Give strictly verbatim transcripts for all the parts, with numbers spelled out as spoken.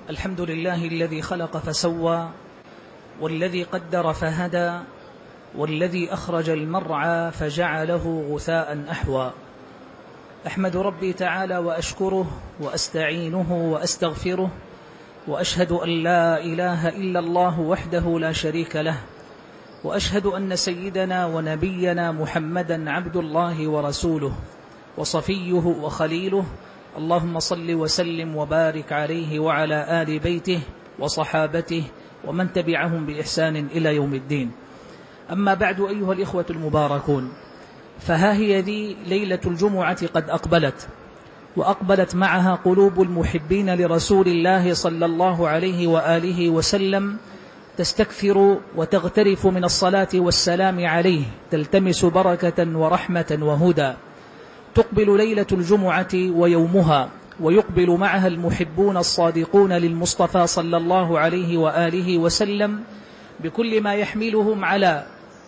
الحمد لله الذي خلق فسوى، والذي قدر فهدى، والذي أخرج المرعى فجعله غثاء أحوى. أحمد ربي تعالى وأشكره وأستعينه وأستغفره، وأشهد أن لا إله إلا الله وحده لا شريك له، وأشهد أن سيدنا ونبينا محمدا عبد الله ورسوله وصفيه وخليله. اللهم صل وسلم وبارك عليه وعلى آل بيته وصحابته ومن تبعهم بإحسان إلى يوم الدين. أما بعد، أيها الإخوة المباركون، فها هي ذي ليلة الجمعة قد أقبلت، وأقبلت معها قلوب المحبين لرسول الله صلى الله عليه وآله وسلم تستكثر وتغترف من الصلاة والسلام عليه، تلتمس بركة ورحمة وهدى. تقبل ليلة الجمعة ويومها، ويقبل معها المحبون الصادقون للمصطفى صلى الله عليه وآله وسلم بكل ما يحملهم على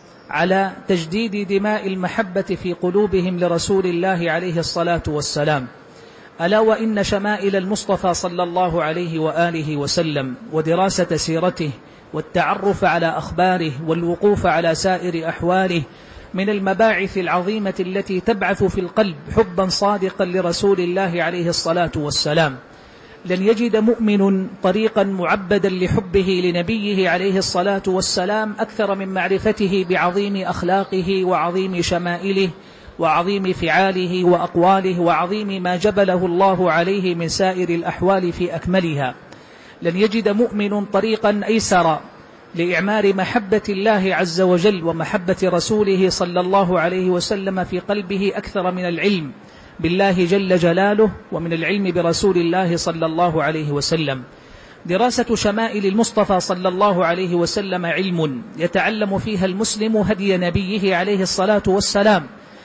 على تجديد دماء المحبة في قلوبهم لرسول الله عليه الصلاة والسلام. ألا وإن شمائل المصطفى صلى الله عليه وآله وسلم ودراسة سيرته والتعرف على أخباره والوقوف على سائر أحواله من المباعث العظيمة التي تبعث في القلب حبا صادقا لرسول الله عليه الصلاة والسلام. لن يجد مؤمن طريقا معبدا لحبه لنبيه عليه الصلاة والسلام أكثر من معرفته بعظيم أخلاقه وعظيم شمائله وعظيم فعاله وأقواله وعظيم ما جبله الله عليه من سائر الأحوال في أكملها. لن يجد مؤمن طريقا أيسر لإعمار محبة الله عز وجل ومحبة رسوله صلى الله عليه وسلم في قلبه أكثر من العلم بالله جل جلاله ومن العلم برسول الله صلى الله عليه وسلم. دراسة شمائل المصطفى صلى الله عليه وسلم علم يتعلم فيها المسلم هدي نبيه عليه الصلاة والسلام،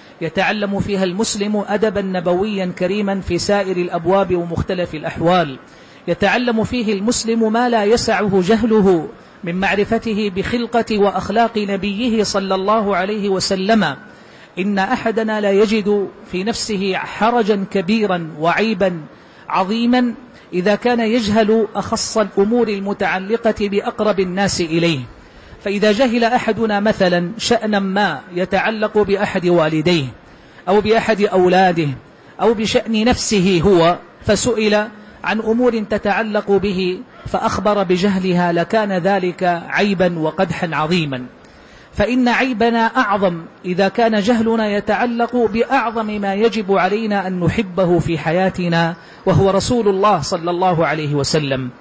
يتعلم فيها المسلم أدبا نبويا كريما في سائر الأبواب ومختلف الأحوال، يتعلم فيه المسلم ما لا يسعه جهله من معرفته بخلقة وأخلاق نبيه صلى الله عليه وسلم. إن أحدنا لا يجد في نفسه حرجا كبيرا وعيبا عظيما إذا كان يجهل أخص الأمور المتعلقة بأقرب الناس إليه. فإذا جهل أحدنا مثلا شأنا ما يتعلق بأحد والديه أو بأحد أولاده أو بشأن نفسه هو، فسئل عن أمور تتعلق به فأخبر بجهلها، لكان ذلك عيبا وقدحا عظيما. فإن عيبنا أعظم إذا كان جهلنا يتعلق بأعظم ما يجب علينا أن نحبه في حياتنا، وهو رسول الله صلى الله عليه وسلم.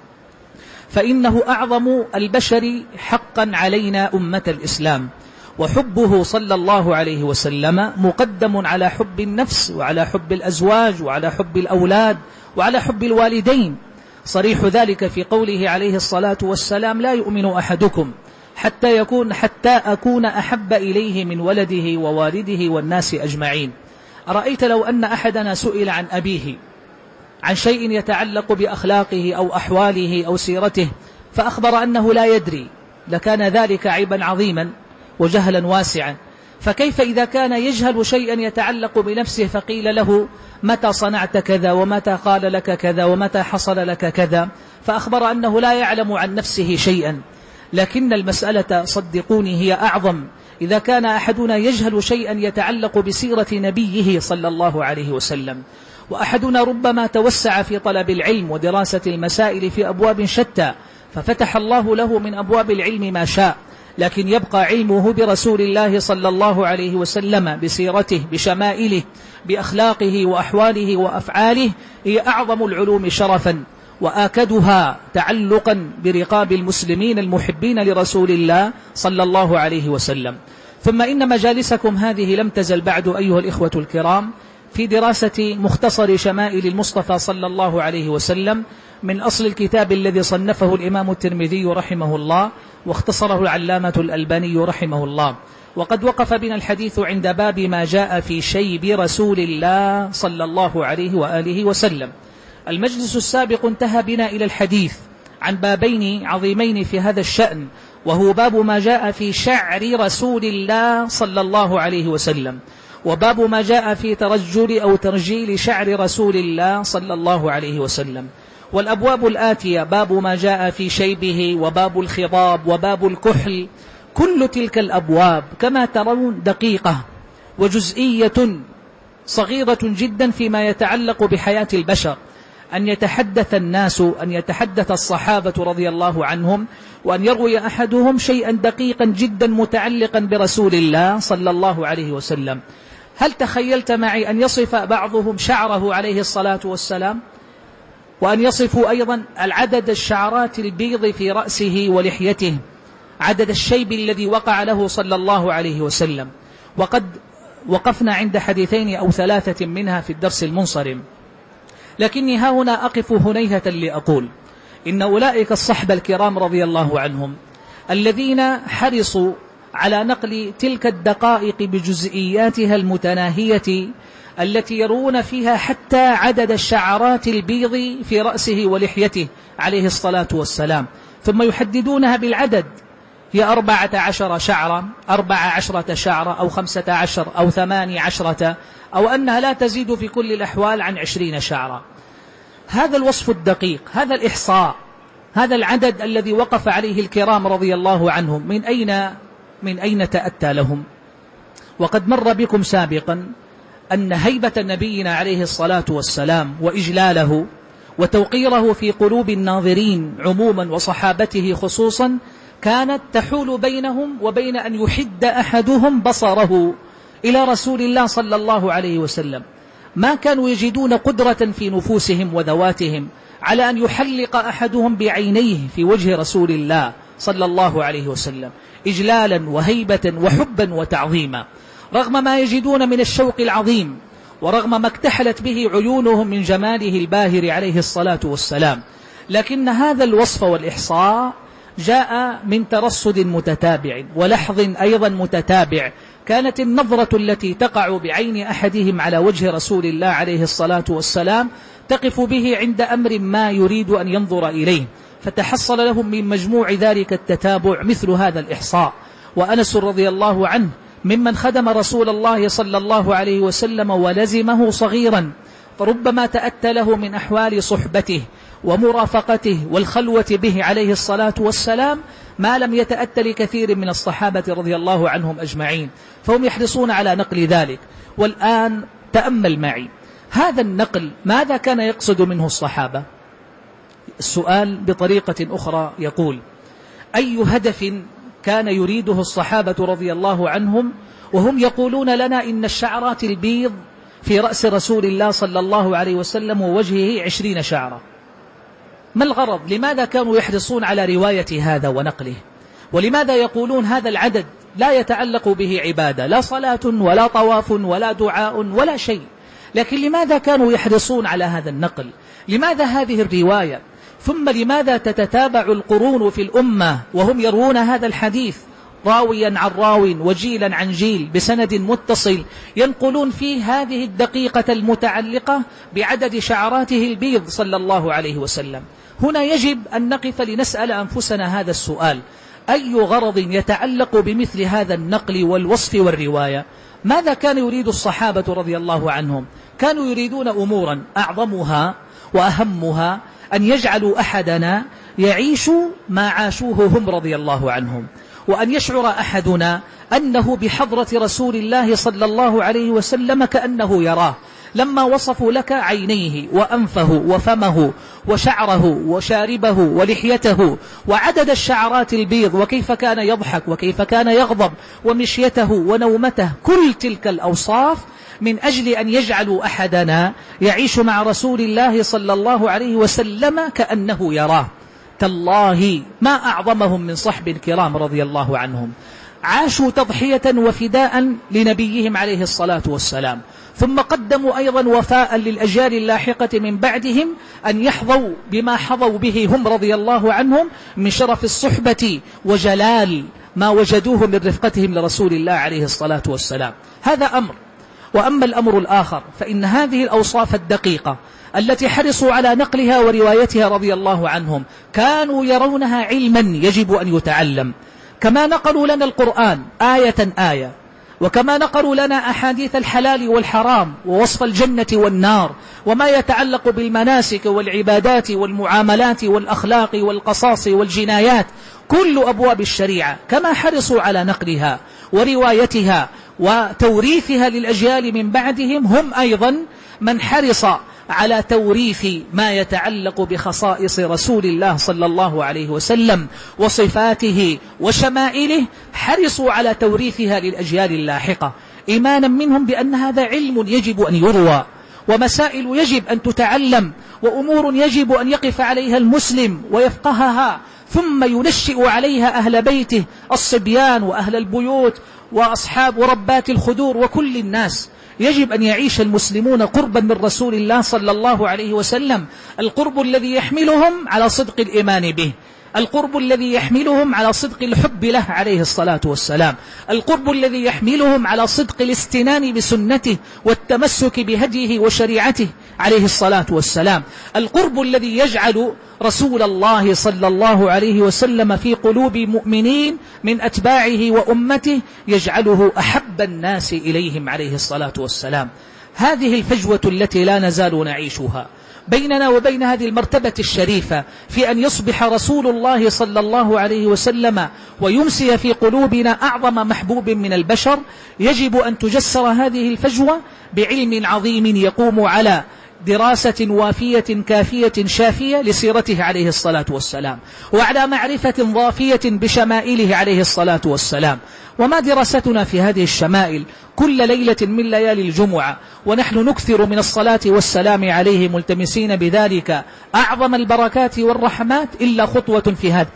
فإنه أعظم البشر حقا علينا أمة الإسلام، وحبه صلى الله عليه وسلم مقدم على حب النفس وعلى حب الأزواج وعلى حب الأولاد وعلى حب الوالدين. صريح ذلك في قوله عليه الصلاة والسلام: لا يؤمن أحدكم حتى يكون حتى أكون أحب إليه من ولده ووالده والناس أجمعين. أرأيت لو أن أحدنا سئل عن أبيه عن شيء يتعلق بأخلاقه أو أحواله أو سيرته فأخبر أنه لا يدري، لكان ذلك عيبا عظيما وجهلا واسعا. فكيف إذا كان يجهل شيئا يتعلق بنفسه فقيل له: متى صنعت كذا ومتى قال لك كذا ومتى حصل لك كذا، فأخبر أنه لا يعلم عن نفسه شيئا. لكن المسألة صدقوني هي أعظم إذا كان أحدنا يجهل شيئا يتعلق بسيرة نبيه صلى الله عليه وسلم. وأحدنا ربما توسع في طلب العلم ودراسة المسائل في أبواب شتى، ففتح الله له من أبواب العلم ما شاء، لكن يبقى علمه برسول الله صلى الله عليه وسلم، بسيرته، بشمائله، بأخلاقه وأحواله وأفعاله، هي أعظم العلوم شرفا وآكدها تعلقا برقاب المسلمين المحبين لرسول الله صلى الله عليه وسلم. ثم إن مجالسكم هذه لم تزل بعد أيها الإخوة الكرام في دراسة مختصر شمائل المصطفى صلى الله عليه وسلم من أصل الكتاب الذي صنفه الإمام الترمذي رحمه الله واختصره العلامة الألباني رحمه الله. وقد وقف بنا الحديث عند باب ما جاء في شيب رسول الله صلى الله عليه وآله وسلم. المجلس السابق انتهى بنا إلى الحديث عن بابين عظيمين في هذا الشأن، وهو باب ما جاء في شعر رسول الله صلى الله عليه وسلم، وباب ما جاء في ترجل أو ترجيل شعر رسول الله صلى الله عليه وسلم. والأبواب الآتية باب ما جاء في شيبه وباب الخضاب وباب الكحل، كل تلك الأبواب كما ترون دقيقة وجزئية صغيرة جدا فيما يتعلق بحياة البشر، أن يتحدث الناس، أن يتحدث الصحابة رضي الله عنهم، وأن يروي أحدهم شيئا دقيقا جدا متعلقا برسول الله صلى الله عليه وسلم. هل تخيلت معي أن يصف بعضهم شعره عليه الصلاة والسلام، وأن يصفوا أيضا العدد الشعرات البيض في رأسه ولحيته، عدد الشيب الذي وقع له صلى الله عليه وسلم؟ وقد وقفنا عند حديثين أو ثلاثة منها في الدرس المنصرم، لكني ها هنا أقف هنيهة لأقول إن أولئك الصحبة الكرام رضي الله عنهم الذين حرصوا على نقل تلك الدقائق بجزئياتها المتناهية التي يرون فيها حتى عدد الشعرات البيض في رأسه ولحيته عليه الصلاة والسلام، ثم يحددونها بالعدد، هي أربعة عشر شعرة، أربعة عشرة شعرة، أو خمسة عشر، أو ثماني عشرة، أو أنها لا تزيد في كل الأحوال عن عشرين شعرة. هذا الوصف الدقيق، هذا الإحصاء، هذا العدد الذي وقف عليه الكرام رضي الله عنهم، من أين من أين تأتى لهم؟ وقد مر بكم سابقا أن هيبة نبينا عليه الصلاة والسلام وإجلاله وتوقيره في قلوب الناظرين عموما وصحابته خصوصا كانت تحول بينهم وبين أن يحد أحدهم بصره إلى رسول الله صلى الله عليه وسلم. ما كانوا يجدون قدرة في نفوسهم وذواتهم على أن يحلق أحدهم بعينيه في وجه رسول الله صلى الله عليه وسلم إجلالا وهيبة وحبا وتعظيما، رغم ما يجدون من الشوق العظيم، ورغم ما اكتحلت به عيونهم من جماله الباهر عليه الصلاة والسلام. لكن هذا الوصف والإحصاء جاء من ترصد متتابع ولحظ أيضا متتابع. كانت النظرة التي تقع بعين أحدهم على وجه رسول الله عليه الصلاة والسلام تقف به عند أمر ما يريد أن ينظر إليه، فتحصل لهم من مجموع ذلك التتابع مثل هذا الإحصاء. وأنس رضي الله عنه ممن خدم رسول الله صلى الله عليه وسلم ولزمه صغيرا، فربما تأتى له من أحوال صحبته ومرافقته والخلوة به عليه الصلاة والسلام ما لم يتأتى لكثير من الصحابة رضي الله عنهم أجمعين، فهم يحرصون على نقل ذلك. والآن تأمل معي هذا النقل ماذا كان يقصد منه الصحابة؟ السؤال بطريقة أخرى يقول: أي هدف كان يريده الصحابة رضي الله عنهم وهم يقولون لنا إن الشعرات البيض في رأس رسول الله صلى الله عليه وسلم ووجهه عشرين شعرة؟ ما الغرض؟ لماذا كانوا يحرصون على رواية هذا ونقله؟ ولماذا يقولون هذا العدد لا يتعلق به عبادة، لا صلاة ولا طواف ولا دعاء ولا شيء؟ لكن لماذا كانوا يحرصون على هذا النقل؟ لماذا هذه الرواية؟ ثم لماذا تتتابع القرون في الأمة وهم يروون هذا الحديث راويا عن راو وجيلا عن جيل بسند متصل ينقلون فيه هذه الدقيقة المتعلقة بعدد شعراته البيض صلى الله عليه وسلم؟ هنا يجب أن نقف لنسأل أنفسنا هذا السؤال: أي غرض يتعلق بمثل هذا النقل والوصف والرواية؟ ماذا كان يريد الصحابة رضي الله عنهم؟ كانوا يريدون أمورا أعظمها وأهمها أن يجعلوا أحدنا يعيش ما عاشوه هم رضي الله عنهم، وأن يشعر أحدنا أنه بحضرة رسول الله صلى الله عليه وسلم كأنه يراه. لما وصفوا لك عينيه وأنفه وفمه وشعره وشاربه ولحيته وعدد الشعرات البيض وكيف كان يضحك وكيف كان يغضب ومشيته ونومته، كل تلك الأوصاف من أجل أن يجعلوا أحدنا يعيش مع رسول الله صلى الله عليه وسلم كأنه يراه. تالله ما أعظمهم من صحب الكرام رضي الله عنهم، عاشوا تضحية وفداء لنبيهم عليه الصلاة والسلام، ثم قدموا أيضا وفاء للأجيال اللاحقة من بعدهم أن يحظوا بما حظوا به هم رضي الله عنهم من شرف الصحبة وجلال ما وجدوه من رفقتهم لرسول الله عليه الصلاة والسلام. هذا أمر. وأما الأمر الآخر فإن هذه الأوصاف الدقيقة التي حرصوا على نقلها وروايتها رضي الله عنهم كانوا يرونها علما يجب أن يتعلم، كما نقلوا لنا القرآن آية آية وكما نقلوا لنا أحاديث الحلال والحرام ووصف الجنة والنار وما يتعلق بالمناسك والعبادات والمعاملات والأخلاق والقصاص والجنايات، كل أبواب الشريعة، كما حرصوا على نقلها وروايتها وتوريثها للأجيال من بعدهم، هم أيضا من حرص على توريث ما يتعلق بخصائص رسول الله صلى الله عليه وسلم وصفاته وشمائله، حرصوا على توريثها للأجيال اللاحقة، إيمانا منهم بأن هذا علم يجب أن يروى، ومسائل يجب أن تتعلم، وأمور يجب أن يقف عليها المسلم ويفقهها، ثم ينشئ عليها أهل بيته الصبيان وأهل البيوت وأصحاب وربات الخدور وكل الناس. يجب أن يعيش المسلمون قربا من رسول الله صلى الله عليه وسلم، القرب الذي يحملهم على صدق الإيمان به، القرب الذي يحملهم على صدق الحب له عليه الصلاة والسلام، القرب الذي يحملهم على صدق الاستنان بسنته والتمسك بهديه وشريعته عليه الصلاة والسلام، القرب الذي يجعل رسول الله صلى الله عليه وسلم في قلوب مؤمنين من أتباعه وأمته يجعله أحب الناس إليهم عليه الصلاة والسلام. هذه الفجوة التي لا نزال نعيشها بيننا وبين هذه المرتبة الشريفة في أن يصبح رسول الله صلى الله عليه وسلم ويمسي في قلوبنا أعظم محبوب من البشر، يجب أن تجسر هذه الفجوة بعلم عظيم يقوم على دراسة وافية كافية شافية لسيرته عليه الصلاة والسلام، وعلى معرفة ضافية بشمائله عليه الصلاة والسلام. وما دراستنا في هذه الشمائل كل ليلة من ليالي الجمعة ونحن نكثر من الصلاة والسلام عليه ملتمسين بذلك أعظم البركات والرحمات، إلا خطوة في هذا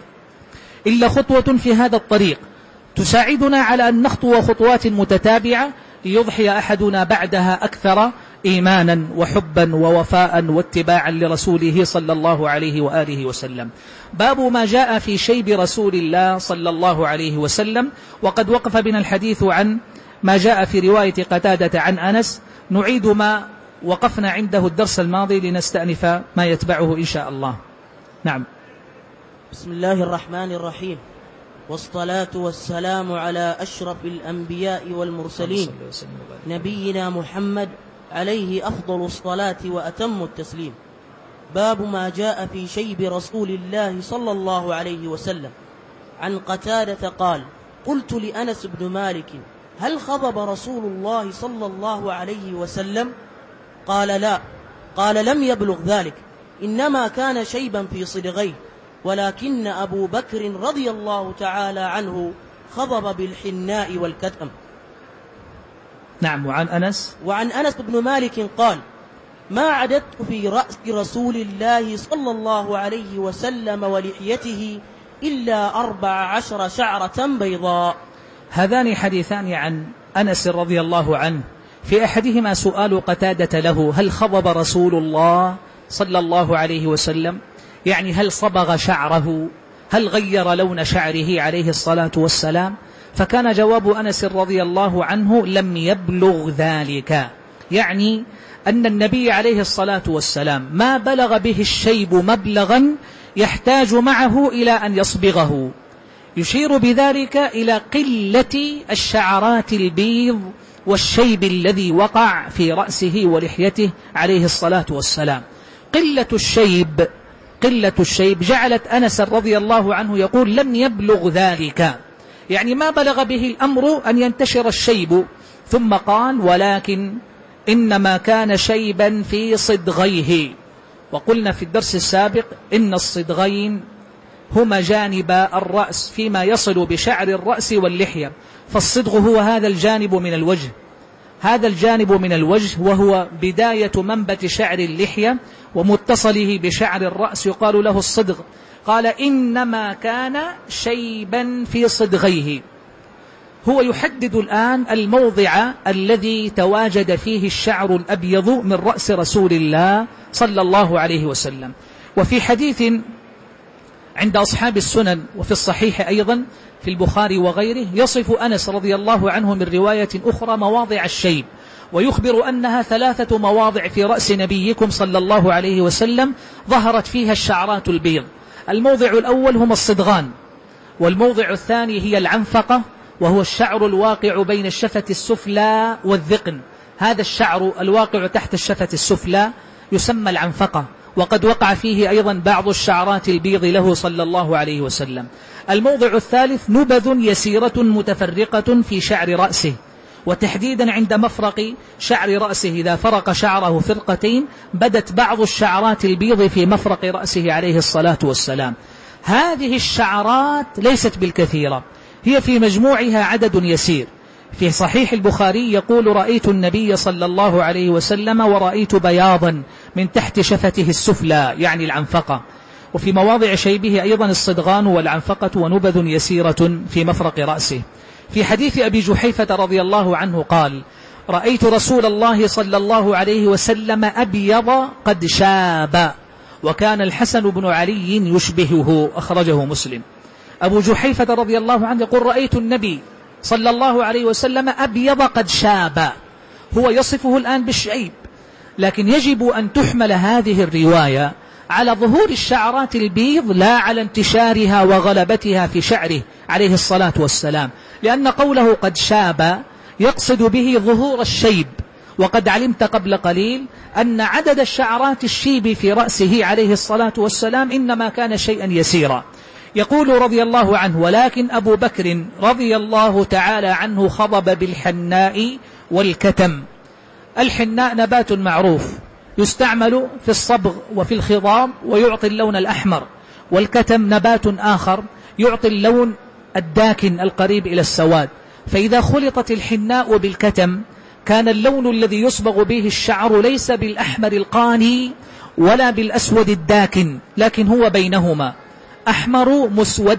إلا خطوة في هذا الطريق تساعدنا على أن نخطو خطوات متتابعة ليضحي أحدنا بعدها أكثر إيمانا وحبا ووفاء واتباعا لرسوله صلى الله عليه وآله وسلم. باب ما جاء في شيب رسول الله صلى الله عليه وسلم. وقد وقف بنا الحديث عن ما جاء في رواية قتادة عن أنس، نعيد ما وقفنا عنده الدرس الماضي لنستأنف ما يتبعه إن شاء الله. نعم. بسم الله الرحمن الرحيم، والصلاة والسلام على أشرف الأنبياء والمرسلين نبينا محمد عليه أفضل الصلاة وأتم التسليم. باب ما جاء في شيب رسول الله صلى الله عليه وسلم. عن قتادة قال: قلت لأنس بن مالك: هل خضب رسول الله صلى الله عليه وسلم؟ قال: لا. قال: لم يبلغ ذلك، إنما كان شيبا في صدغيه، ولكن أبو بكر رضي الله تعالى عنه خضب بالحناء والكتم. نعم. وعن أنس وعن أنس بن مالك قال: ما عددت في رأس رسول الله صلى الله عليه وسلم ولحيته إلا أربع عشر شعرة بيضاء. هذان حديثان عن أنس رضي الله عنه، في أحدهما سؤال قتادة له: هل خضب رسول الله صلى الله عليه وسلم؟ يعني هل صبغ شعره، هل غير لون شعره عليه الصلاة والسلام؟ فكان جواب أنس رضي الله عنه: لم يبلغ ذلك، يعني أن النبي عليه الصلاة والسلام ما بلغ به الشيب مبلغا يحتاج معه إلى أن يصبغه، يشير بذلك إلى قلة الشعرات البيض والشيب الذي وقع في رأسه ولحيته عليه الصلاة والسلام. قلة الشيب قلة الشيب جعلت أنس رضي الله عنه يقول: لم يبلغ ذلك، يعني ما بلغ به الأمر أن ينتشر الشيب. ثم قال: ولكن إنما كان شيبا في صدغيه. وقلنا في الدرس السابق إن الصدغين هما جانب الرأس فيما يصل بشعر الرأس واللحية، فالصدغ هو هذا الجانب من الوجه هذا الجانب من الوجه وهو بداية منبت شعر اللحية ومتصله بشعر الرأس، يقال له الصدغ. قال: إنما كان شيبا في صدغيه. هو يحدد الآن الموضع الذي تواجد فيه الشعر الأبيض من رأس رسول الله صلى الله عليه وسلم. وفي حديث عند أصحاب السنن وفي الصحيح أيضا في البخاري وغيره يصف أنس رضي الله عنه من رواية أخرى مواضع الشيب، ويخبر أنها ثلاثة مواضع في رأس نبيكم صلى الله عليه وسلم ظهرت فيها الشعرات البيض. الموضع الأول هما الصدغان، والموضع الثاني هي العنفقة، وهو الشعر الواقع بين الشفة السفلى والذقن. هذا الشعر الواقع تحت الشفة السفلى يسمى العنفقة، وقد وقع فيه أيضا بعض الشعرات البيض له صلى الله عليه وسلم. الموضع الثالث نبذ يسيرة متفرقة في شعر رأسه، وتحديدا عند مفرق شعر رأسه إذا فرق شعره فرقتين بدت بعض الشعرات البيض في مفرق رأسه عليه الصلاة والسلام. هذه الشعرات ليست بالكثيرة، هي في مجموعها عدد يسير. في صحيح البخاري يقول: رأيت النبي صلى الله عليه وسلم ورأيت بياضا من تحت شفته السفلى، يعني العنفقة. وفي مواضع شيبه أيضا الصدغان والعنفقة ونبذ يسيرة في مفرق رأسه. في حديث أبي جحيفة رضي الله عنه قال: رأيت رسول الله صلى الله عليه وسلم أبيض قد شاب، وكان الحسن بن علي يشبهه، أخرجه مسلم. أبو جحيفة رضي الله عنه يقول: رأيت النبي صلى الله عليه وسلم أبيض قد شاب، هو يصفه الآن بالشعيب، لكن يجب أن تحمل هذه الرواية على ظهور الشعرات البيض لا على انتشارها وغلبتها في شعره عليه الصلاة والسلام، لأن قوله قد شاب يقصد به ظهور الشيب، وقد علمت قبل قليل أن عدد الشعرات الشيب في رأسه عليه الصلاة والسلام إنما كان شيئا يسيرا. يقول رضي الله عنه: ولكن أبو بكر رضي الله تعالى عنه خضب بالحناء والكتم. الحناء نبات معروف يستعمل في الصبغ وفي الخضاب ويعطي اللون الأحمر، والكتم نبات آخر يعطي اللون الداكن القريب إلى السواد. فإذا خلطت الحناء بالكتم كان اللون الذي يصبغ به الشعر ليس بالأحمر القاني ولا بالأسود الداكن، لكن هو بينهما، أحمر مسود،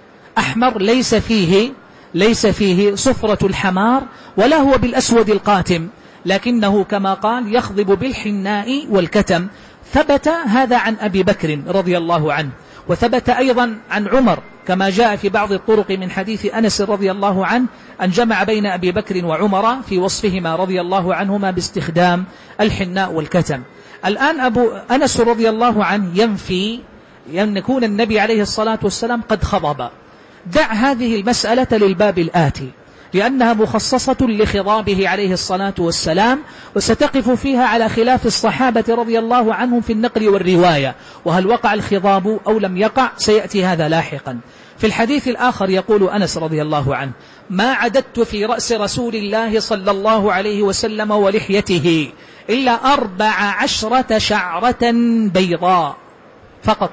أحمر ليس فيه ليس فيه صفرة الحمار ولا هو بالأسود القاتم، لكنه كما قال يخضب بالحناء والكتم. ثبت هذا عن أبي بكر رضي الله عنه، وثبت أيضا عن عمر كما جاء في بعض الطرق من حديث أنس رضي الله عنه أن جمع بين أبي بكر وعمر في وصفهما رضي الله عنهما باستخدام الحناء والكتم. الآن أبو أنس رضي الله عنه ينفي أن يكون النبي عليه الصلاة والسلام قد خضب. دع هذه المسألة للباب الآتي، لأنها مخصصة لخضابه عليه الصلاة والسلام، وستقف فيها على خلاف الصحابة رضي الله عنهم في النقل والرواية، وهل وقع الخضاب أو لم يقع سيأتي هذا لاحقا. في الحديث الآخر يقول أنس رضي الله عنه: ما عددت في رأس رسول الله صلى الله عليه وسلم ولحيته إلا أربع عشرة شعرة بيضاء فقط.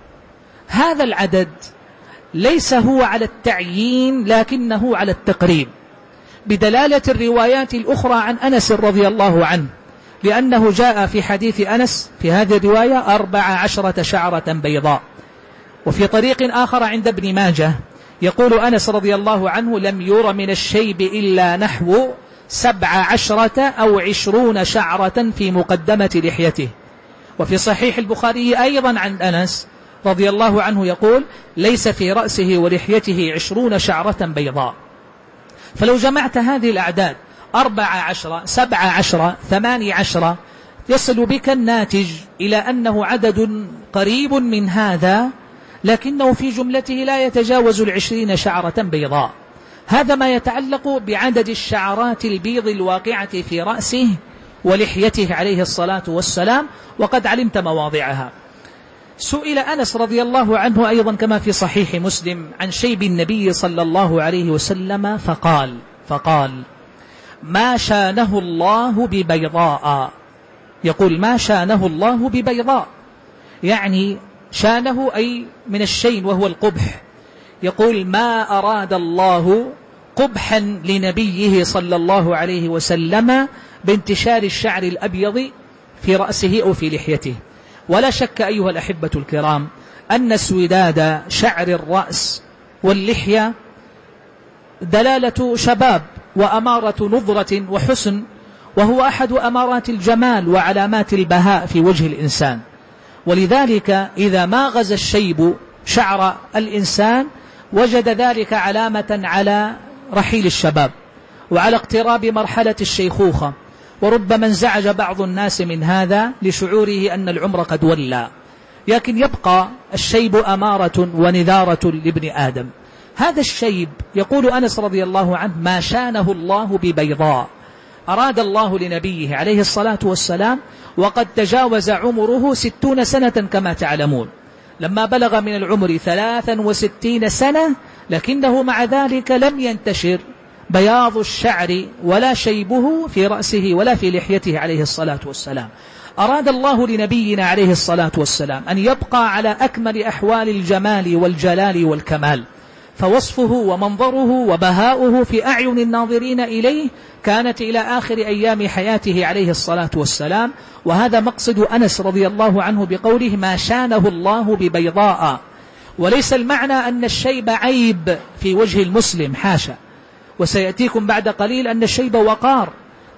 هذا العدد ليس هو على التعيين لكنه على التقريب، بدلالة الروايات الأخرى عن أنس رضي الله عنه، لأنه جاء في حديث أنس في هذه الرواية أربع عشرة شعرة بيضاء. وفي طريق آخر عند ابن ماجه يقول أنس رضي الله عنه: لم ير من الشيب إلا نحو سبع عشرة أو عشرون شعرة في مقدمة لحيته. وفي صحيح البخاري أيضا عن أنس رضي الله عنه يقول: ليس في رأسه ولحيته عشرون شعرة بيضاء. فلو جمعت هذه الأعداد أربع عشرة سبع عشرة ثماني عشرة يصل بك الناتج إلى أنه عدد قريب من هذا، لكنه في جملته لا يتجاوز العشرين شعرة بيضاء. هذا ما يتعلق بعدد الشعرات البيض الواقعة في رأسه ولحيته عليه الصلاة والسلام، وقد علمت مواضعها. سئل أنس رضي الله عنه أيضا كما في صحيح مسلم عن شيب النبي صلى الله عليه وسلم فقال فقال ما شانه الله ببيضاء. يقول: ما شانه الله ببيضاء، يعني شانه أي من الشين وهو القبح. يقول: ما أراد الله قبحا لنبيه صلى الله عليه وسلم بانتشار الشعر الأبيض في رأسه أو في لحيته. ولا شك أيها الأحبة الكرام أن اسوداد شعر الرأس واللحية دلالة شباب وأمارة نظرة وحسن، وهو أحد أمارات الجمال وعلامات البهاء في وجه الإنسان. ولذلك إذا ما غز الشيب شعر الإنسان وجد ذلك علامة على رحيل الشباب وعلى اقتراب مرحلة الشيخوخة، وربما انزعج بعض الناس من هذا لشعوره أن العمر قد ولى، لكن يبقى الشيب أمارة ونذارة لابن آدم. هذا الشيب يقول أنس رضي الله عنه ما شانه الله ببيضاء، أراد الله لنبيه عليه الصلاة والسلام وقد تجاوز عمره ستون سنة كما تعلمون، لما بلغ من العمر ثلاثا وستين سنة، لكنه مع ذلك لم ينتشر بياض الشعر ولا شيبه في رأسه ولا في لحيته عليه الصلاة والسلام. أراد الله لنبينا عليه الصلاة والسلام أن يبقى على أكمل أحوال الجمال والجلال والكمال، فوصفه ومنظره وبهاؤه في أعين الناظرين إليه كانت إلى آخر أيام حياته عليه الصلاة والسلام. وهذا مقصد أنس رضي الله عنه بقوله ما شانه الله ببيضاء، وليس المعنى أن الشيب عيب في وجه المسلم، حاشا، وسيأتيكم بعد قليل أن الشيب وقار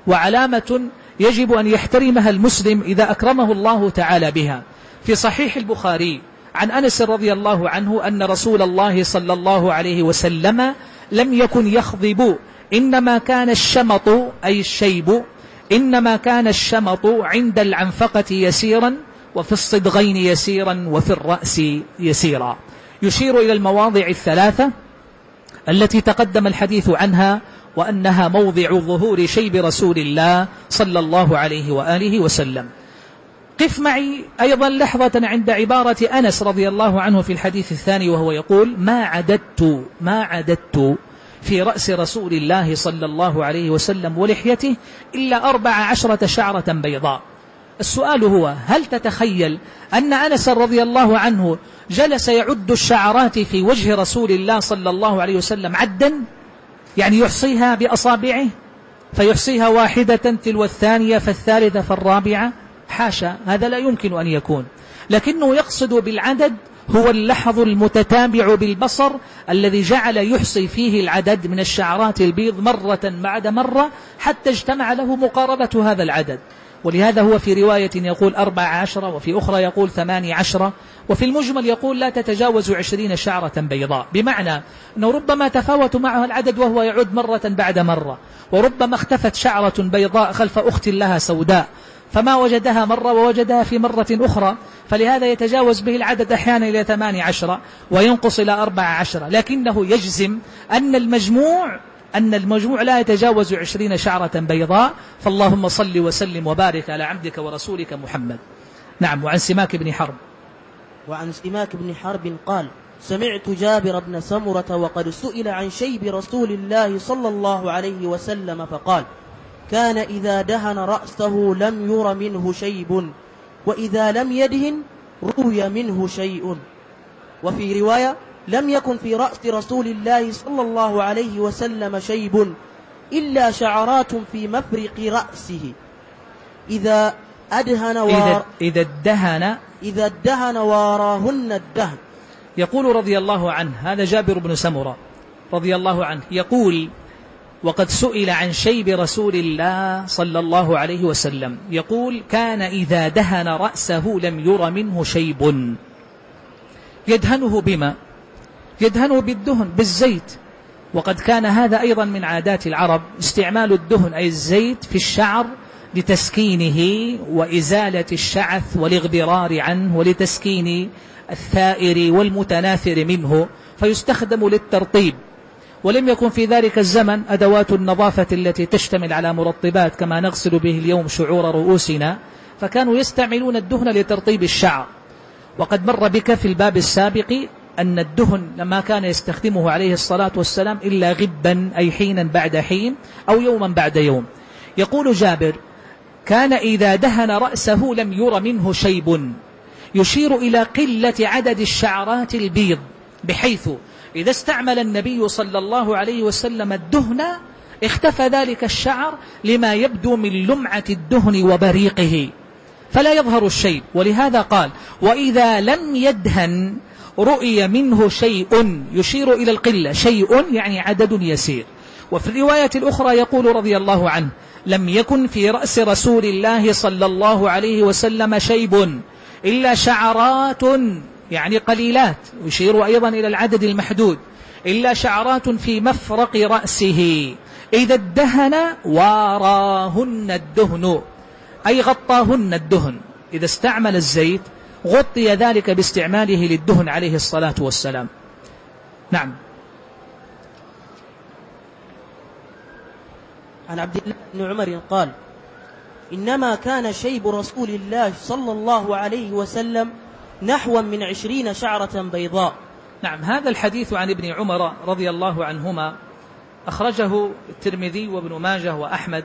وعلامة يجب أن يحترمها المسلم إذا أكرمه الله تعالى بها. في صحيح البخاري عن أنس رضي الله عنه أن رسول الله صلى الله عليه وسلم لم يكن يخضب، إنما كان الشمط أي الشيب إنما كان الشمط عند العنفقة يسيرا، وفي الصدغين يسيرا، وفي الرأس يسيرا، يشير إلى المواضع الثلاثة التي تقدم الحديث عنها وأنها موضع ظهور شيب رسول الله صلى الله عليه وآله وسلم. قف معي أيضا لحظة عند عبارة أنس رضي الله عنه في الحديث الثاني، وهو يقول ما عددت ما عددت في رأس رسول الله صلى الله عليه وسلم ولحيته إلا أربع عشرة شعرة بيضاء. السؤال هو هل تتخيل أن أنس رضي الله عنه جلس يعد الشعرات في وجه رسول الله صلى الله عليه وسلم عدا، يعني يحصيها بأصابعه، فيحصيها واحدة تلو الثانية فالثالثة فالرابعة؟ حاشا، هذا لا يمكن أن يكون، لكنه يقصد بالعدد هو اللحظ المتتابع بالبصر الذي جعل يحصي فيه العدد من الشعرات البيض مرة بعد مرة حتى اجتمع له مقاربة هذا العدد. ولهذا هو في رواية يقول أربع عشرة، وفي أخرى يقول ثماني عشرة، وفي المجمل يقول لا تتجاوز عشرين شعرة بيضاء، بمعنى أنه ربما تفاوت معها العدد وهو يعد مرة بعد مرة، وربما اختفت شعرة بيضاء خلف أخت لها سوداء فما وجدها مرة ووجدها في مرة أخرى، فلهذا يتجاوز به العدد أحيانا إلى ثماني عشرة وينقص إلى أربع عشرة، لكنه يجزم أن المجموع أن المجموع لا يتجاوز عشرين شعرة بيضاء. فاللهم صل وسلم وبارك على عبدك ورسولك محمد. نعم. وعن سماك بن حرب وعن سماك بن حرب قال سمعت جابر بن سمرة وقد سئل عن شيب رسول الله صلى الله عليه وسلم فقال كان إذا دهن رأسه لم ير منه شيب، وإذا لم يدهن روي منه شيء. وفي رواية لم يكن في رأس رسول الله صلى الله عليه وسلم شيب إلا شعرات في مفرق رأسه إذا أدهن وار إذا ادهن إذا ادهن واراهن الدهن. يقول رضي الله عنه، هذا جابر بن سمرة رضي الله عنه يقول وقد سئل عن شيب رسول الله صلى الله عليه وسلم، يقول كان إذا دهن رأسه لم ير منه شيب. يدهنه بما؟ يدهنه بالدهن بالزيت، وقد كان هذا أيضا من عادات العرب استعمال الدهن أي الزيت في الشعر لتسكينه وإزالة الشعث والاغبرار عنه ولتسكين الثائر والمتناثر منه، فيستخدم للترطيب. ولم يكن في ذلك الزمن أدوات النظافة التي تشتمل على مرطبات كما نغسل به اليوم شعور رؤوسنا، فكانوا يستعملون الدهن لترطيب الشعر. وقد مر بك في الباب السابق أن الدهن لما كان يستخدمه عليه الصلاة والسلام إلا غبا أي حينا بعد حين أو يوما بعد يوم. يقول جابر كان إذا دهن رأسه لم ير منه شيب، يشير إلى قلة عدد الشعرات البيض، بحيث إذا استعمل النبي صلى الله عليه وسلم الدهن اختفى ذلك الشعر لما يبدو من لمعة الدهن وبريقه فلا يظهر الشيب. ولهذا قال وإذا لم يدهن رؤي منه شيء، يشير إلى القلة، شيء يعني عدد يسير. وفي الرواية الأخرى يقول رضي الله عنه لم يكن في رأس رسول الله صلى الله عليه وسلم شيب إلا شعرات يعني قليلات، يشير أيضا إلى العدد المحدود، إلا شعرات في مفرق رأسه إذا ادهن واراهن الدهن أي غطاهن الدهن. إذا استعمل الزيت غطي ذلك باستعماله للدهن عليه الصلاة والسلام. نعم. عن عبد الله بن عمر قال: إنما كان شيب رسول الله صلى الله عليه وسلم نحو من عشرين شعرة بيضاء. نعم، هذا الحديث عن ابن عمر رضي الله عنهما أخرجه الترمذي وابن ماجه وأحمد،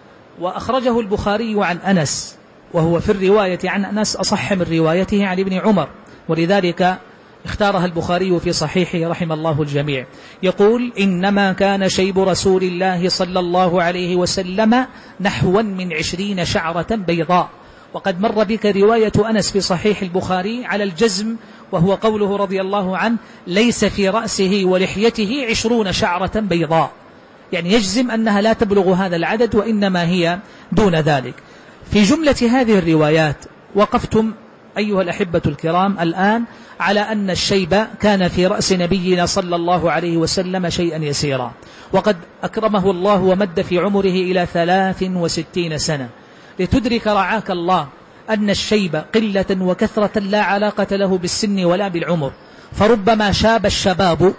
وأخرجه البخاري عن أنس، وهو في الرواية عن أنس أصح من روايته عن ابن عمر، ولذلك اختارها البخاري في صحيحه رحم الله الجميع. يقول: إنما كان شيب رسول الله صلى الله عليه وسلم نحوا من عشرين شعرة بيضاء. وقد مر بك رواية أنس في صحيح البخاري على الجزم، وهو قوله رضي الله عنه: ليس في رأسه ولحيته عشرون شعرة بيضاء، يعني يجزم أنها لا تبلغ هذا العدد، وإنما هي دون ذلك. في جملة هذه الروايات وقفتم أيها الأحبة الكرام الآن على أن الشيب كان في رأس نبينا صلى الله عليه وسلم شيئا يسيرا، وقد أكرمه الله ومد في عمره إلى ثلاث وستين سنة، لتدرك رعاك الله أن الشيب قلة وكثرة لا علاقة له بالسن ولا بالعمر، فربما شاب الشباب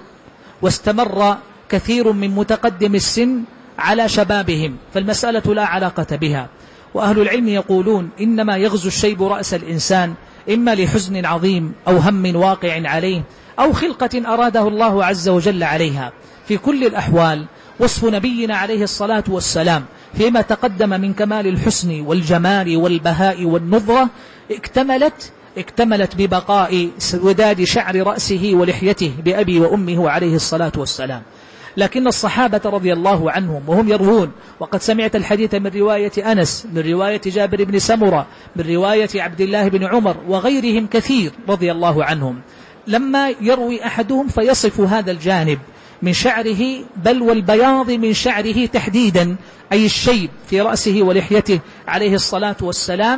واستمر كثير من متقدم السن على شبابهم، فالمسألة لا علاقة بها. وأهل العلم يقولون: إنما يغزو الشيب رأس الإنسان إما لحزن عظيم أو هم واقع عليه أو خلقة أراده الله عز وجل عليها. في كل الأحوال وصف نبينا عليه الصلاة والسلام فيما تقدم من كمال الحسن والجمال والبهاء والنظرة اكتملت اكتملت ببقاء سوداد شعر رأسه ولحيته بأبي وأمه عليه الصلاة والسلام. لكن الصحابة رضي الله عنهم وهم يروون، وقد سمعت الحديث من رواية أنس، من رواية جابر بن سمرة، من رواية عبد الله بن عمر وغيرهم كثير رضي الله عنهم، لما يروي أحدهم فيصف هذا الجانب من شعره بل والبياض من شعره تحديدا، أي الشيب في رأسه ولحيته عليه الصلاة والسلام،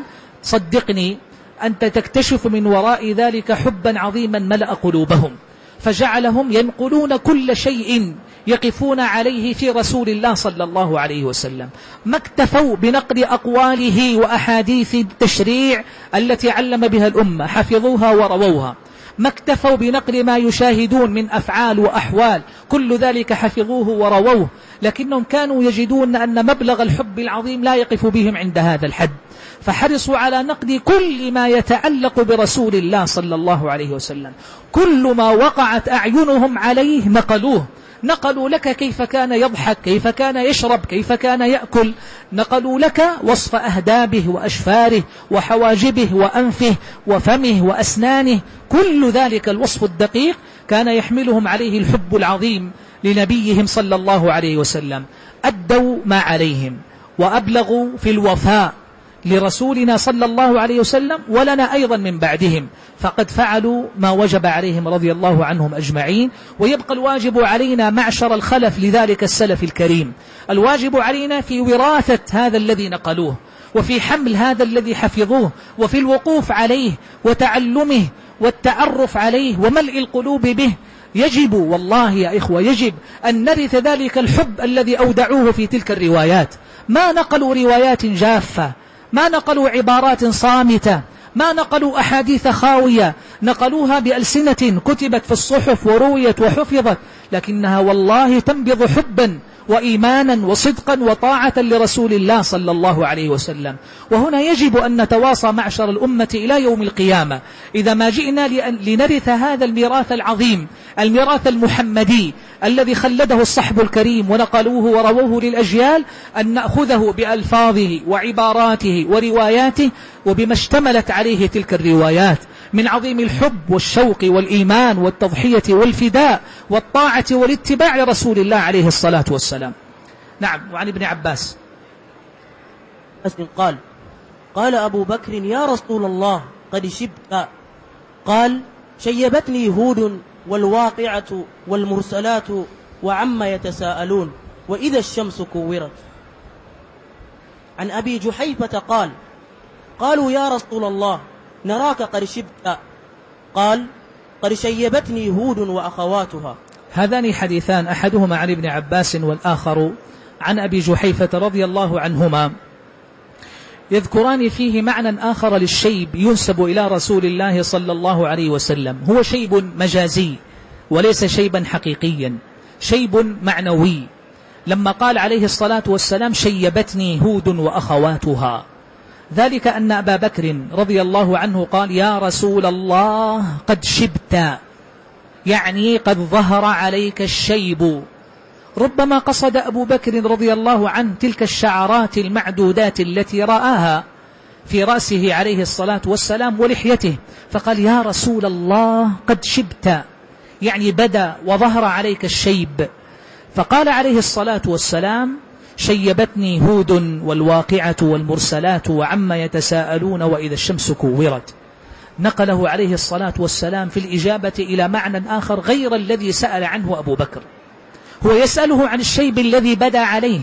صدقني أنت تكتشف من وراء ذلك حبا عظيما ملأ قلوبهم، فجعلهم ينقلون كل شيء يقفون عليه في رسول الله صلى الله عليه وسلم. ما اكتفوا بنقل أقواله وأحاديث التشريع التي علم بها الأمة، حفظوها ورووها. ما اكتفوا بنقل ما يشاهدون من أفعال وأحوال، كل ذلك حفظوه ورووه، لكنهم كانوا يجدون أن مبلغ الحب العظيم لا يقف بهم عند هذا الحد، فحرصوا على نقد كل ما يتعلق برسول الله صلى الله عليه وسلم. كل ما وقعت أعينهم عليه نقلوه، نقلوا لك كيف كان يضحك، كيف كان يشرب، كيف كان يأكل، نقلوا لك وصف أهدابه وأشفاره وحواجبه وأنفه وفمه وأسنانه، كل ذلك الوصف الدقيق كان يحملهم عليه الحب العظيم لنبيهم صلى الله عليه وسلم. أدوا ما عليهم وأبلغوا في الوفاء لرسولنا صلى الله عليه وسلم ولنا أيضا من بعدهم، فقد فعلوا ما وجب عليهم رضي الله عنهم أجمعين. ويبقى الواجب علينا معشر الخلف لذلك السلف الكريم، الواجب علينا في وراثة هذا الذي نقلوه، وفي حمل هذا الذي حفظوه، وفي الوقوف عليه وتعلمه والتعرف عليه وملء القلوب به. يجب والله يا إخوة يجب أن نرث ذلك الحب الذي أودعوه في تلك الروايات. ما نقلوا روايات جافة، ما نقلوا عبارات صامتة، ما نقلوا أحاديث خاوية، نقلوها بألسنة كتبت في الصحف ورويت وحفظت، لكنها والله تنبض حبا وإيمانا وصدقا وطاعة لرسول الله صلى الله عليه وسلم. وهنا يجب أن نتواصى معشر الأمة إلى يوم القيامة، إذا ما جئنا لنرث هذا الميراث العظيم، الميراث المحمدي الذي خلده الصحب الكريم ونقلوه ورووه للأجيال، أن نأخذه بألفاظه وعباراته ورواياته وبما اشتملت عليه تلك الروايات من عظيم الحب والشوق والإيمان والتضحية والفداء والطاعة والاتباع لرسول الله عليه الصلاة والسلام. نعم. وعن ابن عباس قال: قال أبو بكر: يا رسول الله قد شبت. قال: شيبتني هود والواقعة والمرسلات وعما يتساءلون وإذا الشمس كورت. عن أبي جحيفة قال: قالوا يا رسول الله نراك قد شبت. قال: قد شيبتني هود وأخواتها. هذان حديثان، أحدهما عن ابن عباس والآخر عن أبي جحيفة رضي الله عنهما، يذكران فيه معنى آخر للشيب ينسب إلى رسول الله صلى الله عليه وسلم، هو شيب مجازي وليس شيبا حقيقيا، شيب معنوي. لما قال عليه الصلاة والسلام شيبتني هود وأخواتها، ذلك أن أبا بكر رضي الله عنه قال يا رسول الله قد شبت، يعني قد ظهر عليك الشيب. ربما قصد أبو بكر رضي الله عنه تلك الشعرات المعدودات التي رآها في رأسه عليه الصلاة والسلام ولحيته، فقال يا رسول الله قد شبت، يعني بدا وظهر عليك الشيب. فقال عليه الصلاة والسلام شيبتني هود والواقعة والمرسلات وعما يتساءلون وإذا الشمس كورت. نقله عليه الصلاة والسلام في الإجابة إلى معنى آخر غير الذي سأل عنه أبو بكر. هو يسأله عن الشيب الذي بدا عليه،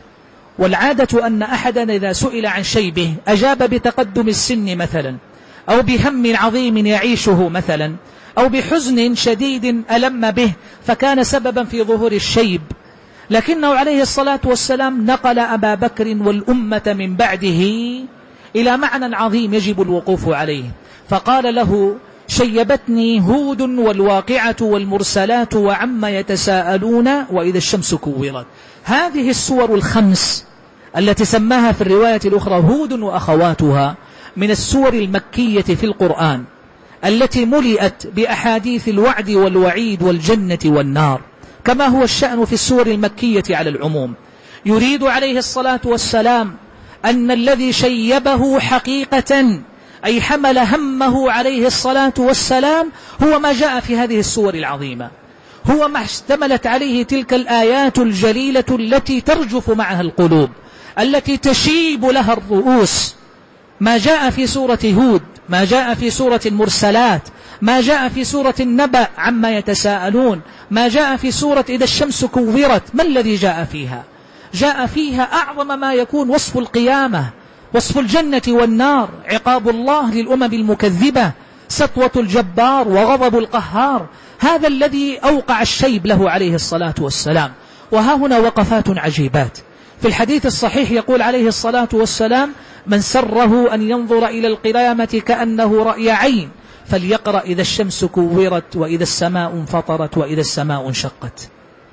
والعادة أن أحدا إذا سئل عن شيبه أجاب بتقدم السن مثلا، أو بهم عظيم يعيشه مثلا، أو بحزن شديد ألم به فكان سببا في ظهور الشيب. لكنه عليه الصلاة والسلام نقل أبا بكر والأمة من بعده إلى معنى عظيم يجب الوقوف عليه، فقال له شيبتني هود والواقعة والمرسلات وعما يتساءلون وإذا الشمس كورت. هذه السور الخمس التي سماها في الرواية الأخرى هود وأخواتها من السور المكية في القرآن التي ملئت بأحاديث الوعد والوعيد والجنة والنار، كما هو الشأن في السور المكية على العموم. يريد عليه الصلاة والسلام أن الذي شيبه حقيقة أي حمل همه عليه الصلاة والسلام هو ما جاء في هذه السور العظيمة، هو ما اشتملت عليه تلك الآيات الجليلة التي ترجف معها القلوب، التي تشيب لها الرؤوس. ما جاء في سورة هود، ما جاء في سورة المرسلات، ما جاء في سورة النبأ عما يتساءلون، ما جاء في سورة إذا الشمس كورت. ما الذي جاء فيها؟ جاء فيها أعظم ما يكون وصف القيامة، وصف الجنة والنار، عقاب الله للأمم المكذبة، سطوة الجبار وغضب القهار. هذا الذي أوقع الشيب له عليه الصلاة والسلام. وها هنا وقفات عجيبات. في الحديث الصحيح يقول عليه الصلاة والسلام من سره أن ينظر إلى القيامة كأنه رأي عين فليقرأ إذا الشمس كورت وإذا السماء انفطرت وإذا السماء انشقت.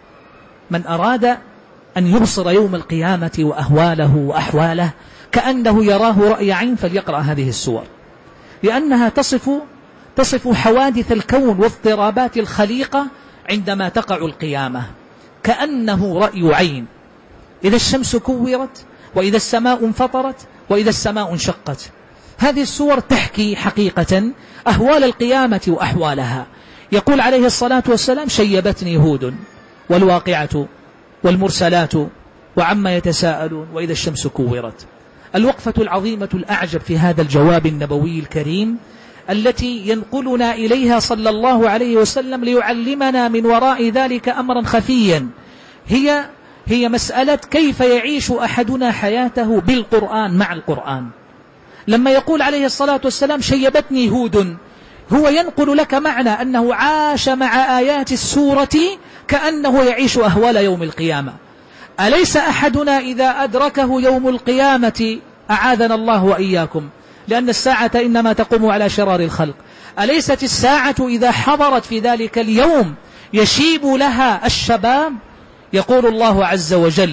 من أراد أن يبصر يوم القيامة وأهواله وأحواله كأنه يراه رأي عين فليقرأ هذه السور، لأنها تصف تصف حوادث الكون واضطرابات الخليقة عندما تقع القيامة كأنه رأي عين. إذا الشمس كورت وإذا السماء انفطرت وإذا السماء انشقت. هذه السور تحكي حقيقة أهوال القيامة وأحوالها. يقول عليه الصلاة والسلام شيبتني هود والواقعة والمرسلات وعما يتساءلون وإذا الشمس كورت. الوقفة العظيمة الأعجب في هذا الجواب النبوي الكريم التي ينقلنا إليها صلى الله عليه وسلم ليعلمنا من وراء ذلك أمرا خفيا، هي هي مسألة كيف يعيش أحدنا حياته بالقرآن مع القرآن. لما يقول عليه الصلاة والسلام شيبتني هود، هو ينقل لك معنى أنه عاش مع آيات السورة كأنه يعيش أهوال يوم القيامة. أليس أحدنا إذا أدركه يوم القيامة، أعاذنا الله وإياكم، لأن الساعة إنما تقوم على شرار الخلق، أليست الساعة إذا حضرت في ذلك اليوم يشيب لها الشباب؟ يقول الله عز وجل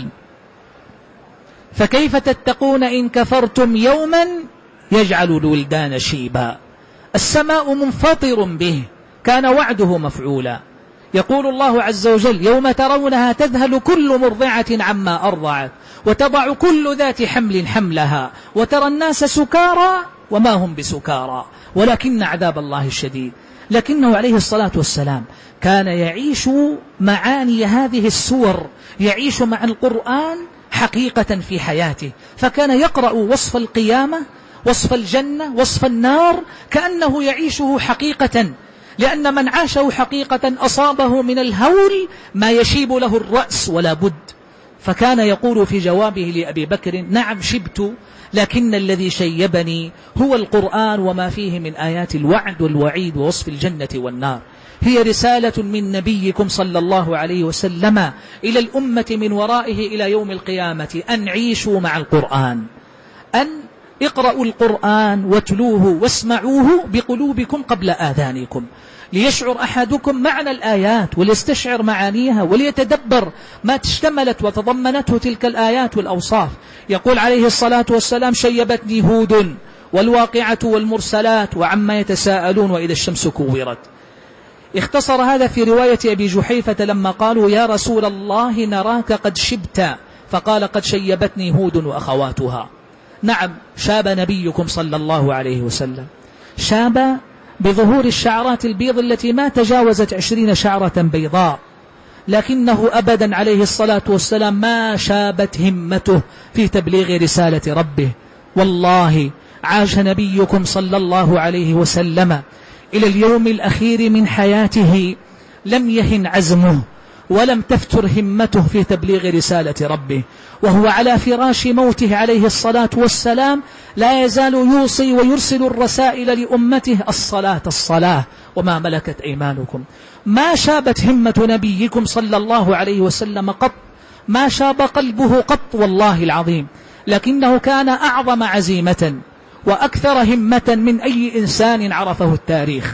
فكيف تتقون إن كفرتم يوما يجعل الولدان شيبا. السماء منفطر به كان وعده مفعولا. يقول الله عز وجل يوم ترونها تذهل كل مرضعة عما أرضعت وتضع كل ذات حمل حملها وترى الناس سكارى وما هم بسكارى ولكن عذاب الله الشديد. لكنه عليه الصلاة والسلام كان يعيش معاني هذه السور، يعيش مع القرآن حقيقة في حياته، فكان يقرأ وصف القيامة، وصف الجنة، وصف النار كأنه يعيشه حقيقة، لأن من عاشه حقيقة أصابه من الهول ما يشيب له الرأس ولا بد. فكان يقول في جوابه لأبي بكر نعم شبت، لكن الذي شيبني هو القرآن وما فيه من آيات الوعد والوعيد ووصف الجنة والنار. هي رسالة من نبيكم صلى الله عليه وسلم إلى الأمة من ورائه إلى يوم القيامة أن عيشوا مع القرآن، أن اقرأوا القرآن واتلوه واسمعوه بقلوبكم قبل آذانكم. ليشعر أحدكم معنى الآيات وليستشعر معانيها وليتدبر ما تشتملت وتضمنته تلك الآيات والأوصاف. يقول عليه الصلاة والسلام: شيبتني هود والواقعة والمرسلات وعما يتساءلون وإذا الشمس كورت. اختصر هذا في رواية أبي جحيفة لما قالوا: يا رسول الله نراك قد شبت، فقال: قد شيبتني هود وأخواتها. نعم، شاب نبيكم صلى الله عليه وسلم، شاب بظهور الشعرات البيض التي ما تجاوزت عشرين شعرة بيضاء، لكنه أبدا عليه الصلاة والسلام ما شابت همته في تبليغ رسالة ربه. والله عاش نبيكم صلى الله عليه وسلم إلى اليوم الأخير من حياته لم يهن عزمه ولم تفتر همته في تبليغ رسالة ربه، وهو على فراش موته عليه الصلاة والسلام لا يزال يوصي ويرسل الرسائل لأمته: الصلاة الصلاة وما ملكت أيمانكم. ما شابت همة نبيكم صلى الله عليه وسلم قط، ما شاب قلبه قط والله العظيم، لكنه كان أعظم عزيمة وأكثر همة من أي إنسان عرفه التاريخ.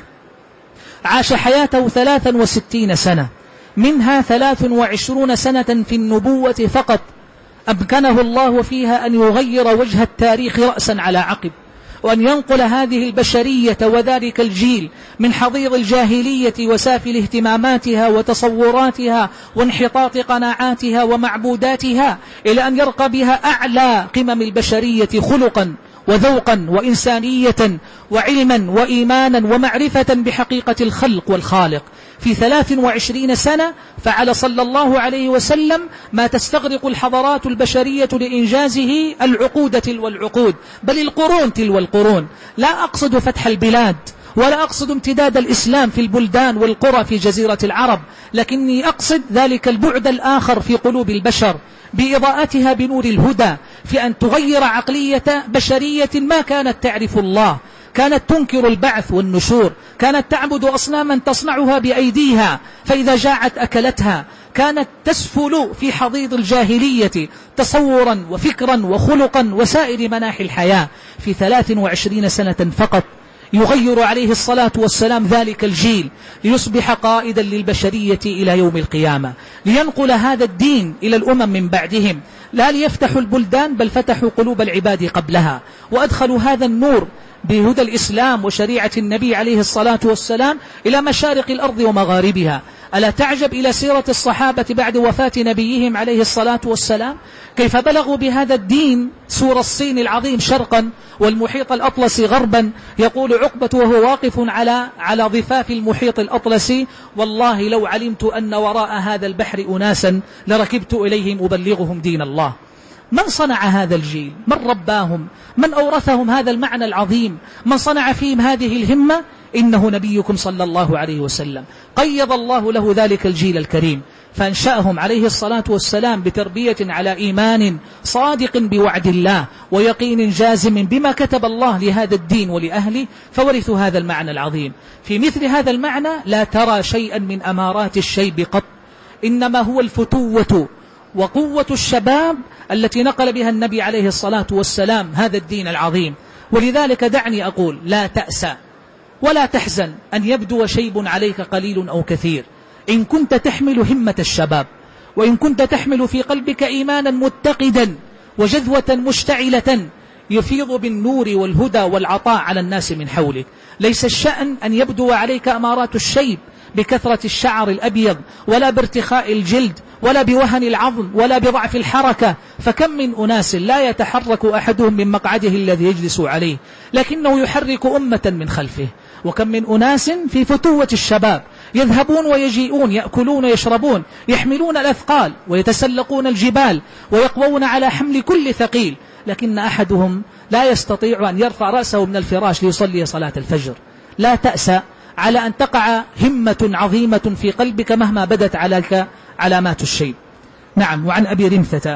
عاش حياته ثلاثا وستين سنة، منها ثلاث وعشرون سنة في النبوة فقط، أمكنه الله فيها أن يغير وجه التاريخ رأسا على عقب، وأن ينقل هذه البشرية وذلك الجيل من حضيض الجاهلية وسافل اهتماماتها وتصوراتها وانحطاط قناعاتها ومعبوداتها إلى أن يرقى بها أعلى قمم البشرية خلقا وذوقا وإنسانية وعلما وإيمانا ومعرفة بحقيقة الخلق والخالق. في ثلاث وعشرين سنة فعل صلى الله عليه وسلم ما تستغرق الحضارات البشرية لإنجازه العقود تلو العقود، بل القرون تلو القرون. لا أقصد فتح البلاد ولا أقصد امتداد الإسلام في البلدان والقرى في جزيرة العرب، لكني أقصد ذلك البعد الآخر في قلوب البشر بإضاءتها بنور الهدى، في أن تغير عقلية بشرية ما كانت تعرف الله، كانت تنكر البعث والنشور، كانت تعبد أصناما تصنعها بأيديها فإذا جاعت أكلتها، كانت تسفل في حضيض الجاهلية تصورا وفكرا وخلقا وسائر مناحي الحياة. في ثلاث وعشرين سنة فقط يغير عليه الصلاة والسلام ذلك الجيل ليصبح قائدا للبشرية إلى يوم القيامة، لينقل هذا الدين إلى الأمم من بعدهم، لا ليفتحوا البلدان بل فتحوا قلوب العباد قبلها، وأدخلوا هذا النور بهدى الإسلام وشريعة النبي عليه الصلاة والسلام إلى مشارق الأرض ومغاربها. ألا تعجب إلى سيرة الصحابة بعد وفاة نبيهم عليه الصلاة والسلام، كيف بلغوا بهذا الدين سور الصين العظيم شرقا والمحيط الأطلسي غربا. يقول عقبة وهو واقف على على ضفاف المحيط الأطلسي: والله لو علمت أن وراء هذا البحر أناسا لركبت إليهم أبلغهم دين الله. من صنع هذا الجيل؟ من رباهم؟ من أورثهم هذا المعنى العظيم؟ من صنع فيهم هذه الهمة؟ إنه نبيكم صلى الله عليه وسلم. قيض الله له ذلك الجيل الكريم فأنشأهم عليه الصلاة والسلام بتربية على إيمان صادق بوعد الله ويقين جازم بما كتب الله لهذا الدين ولأهله، فورثوا هذا المعنى العظيم. في مثل هذا المعنى لا ترى شيئا من أمارات الشيب قط، إنما هو الفتوة وقوة الشباب التي نقل بها النبي عليه الصلاة والسلام هذا الدين العظيم. ولذلك دعني أقول: لا تأسى ولا تحزن أن يبدو شيب عليك قليل أو كثير، إن كنت تحمل همة الشباب، وإن كنت تحمل في قلبك إيمانا متقدا وجذوة مشتعلة يفيض بالنور والهدى والعطاء على الناس من حولك. ليس الشأن أن يبدو عليك أمارات الشيب بكثرة الشعر الأبيض، ولا بارتخاء الجلد، ولا بوهن العظم، ولا بضعف الحركة، فكم من أناس لا يتحرك أحدهم من مقعده الذي يجلس عليه لكنه يحرك أمة من خلفه. وكم من أناس في فتوة الشباب يذهبون ويجيئون، يأكلون ويشربون، يحملون الأثقال ويتسلقون الجبال ويقوون على حمل كل ثقيل، لكن أحدهم لا يستطيع أن يرفع رأسه من الفراش ليصلي صلاة الفجر. لا تأسى على أن تقع همة عظيمة في قلبك مهما بدت عليك علامات الشيب. نعم. وعن أبي رمثة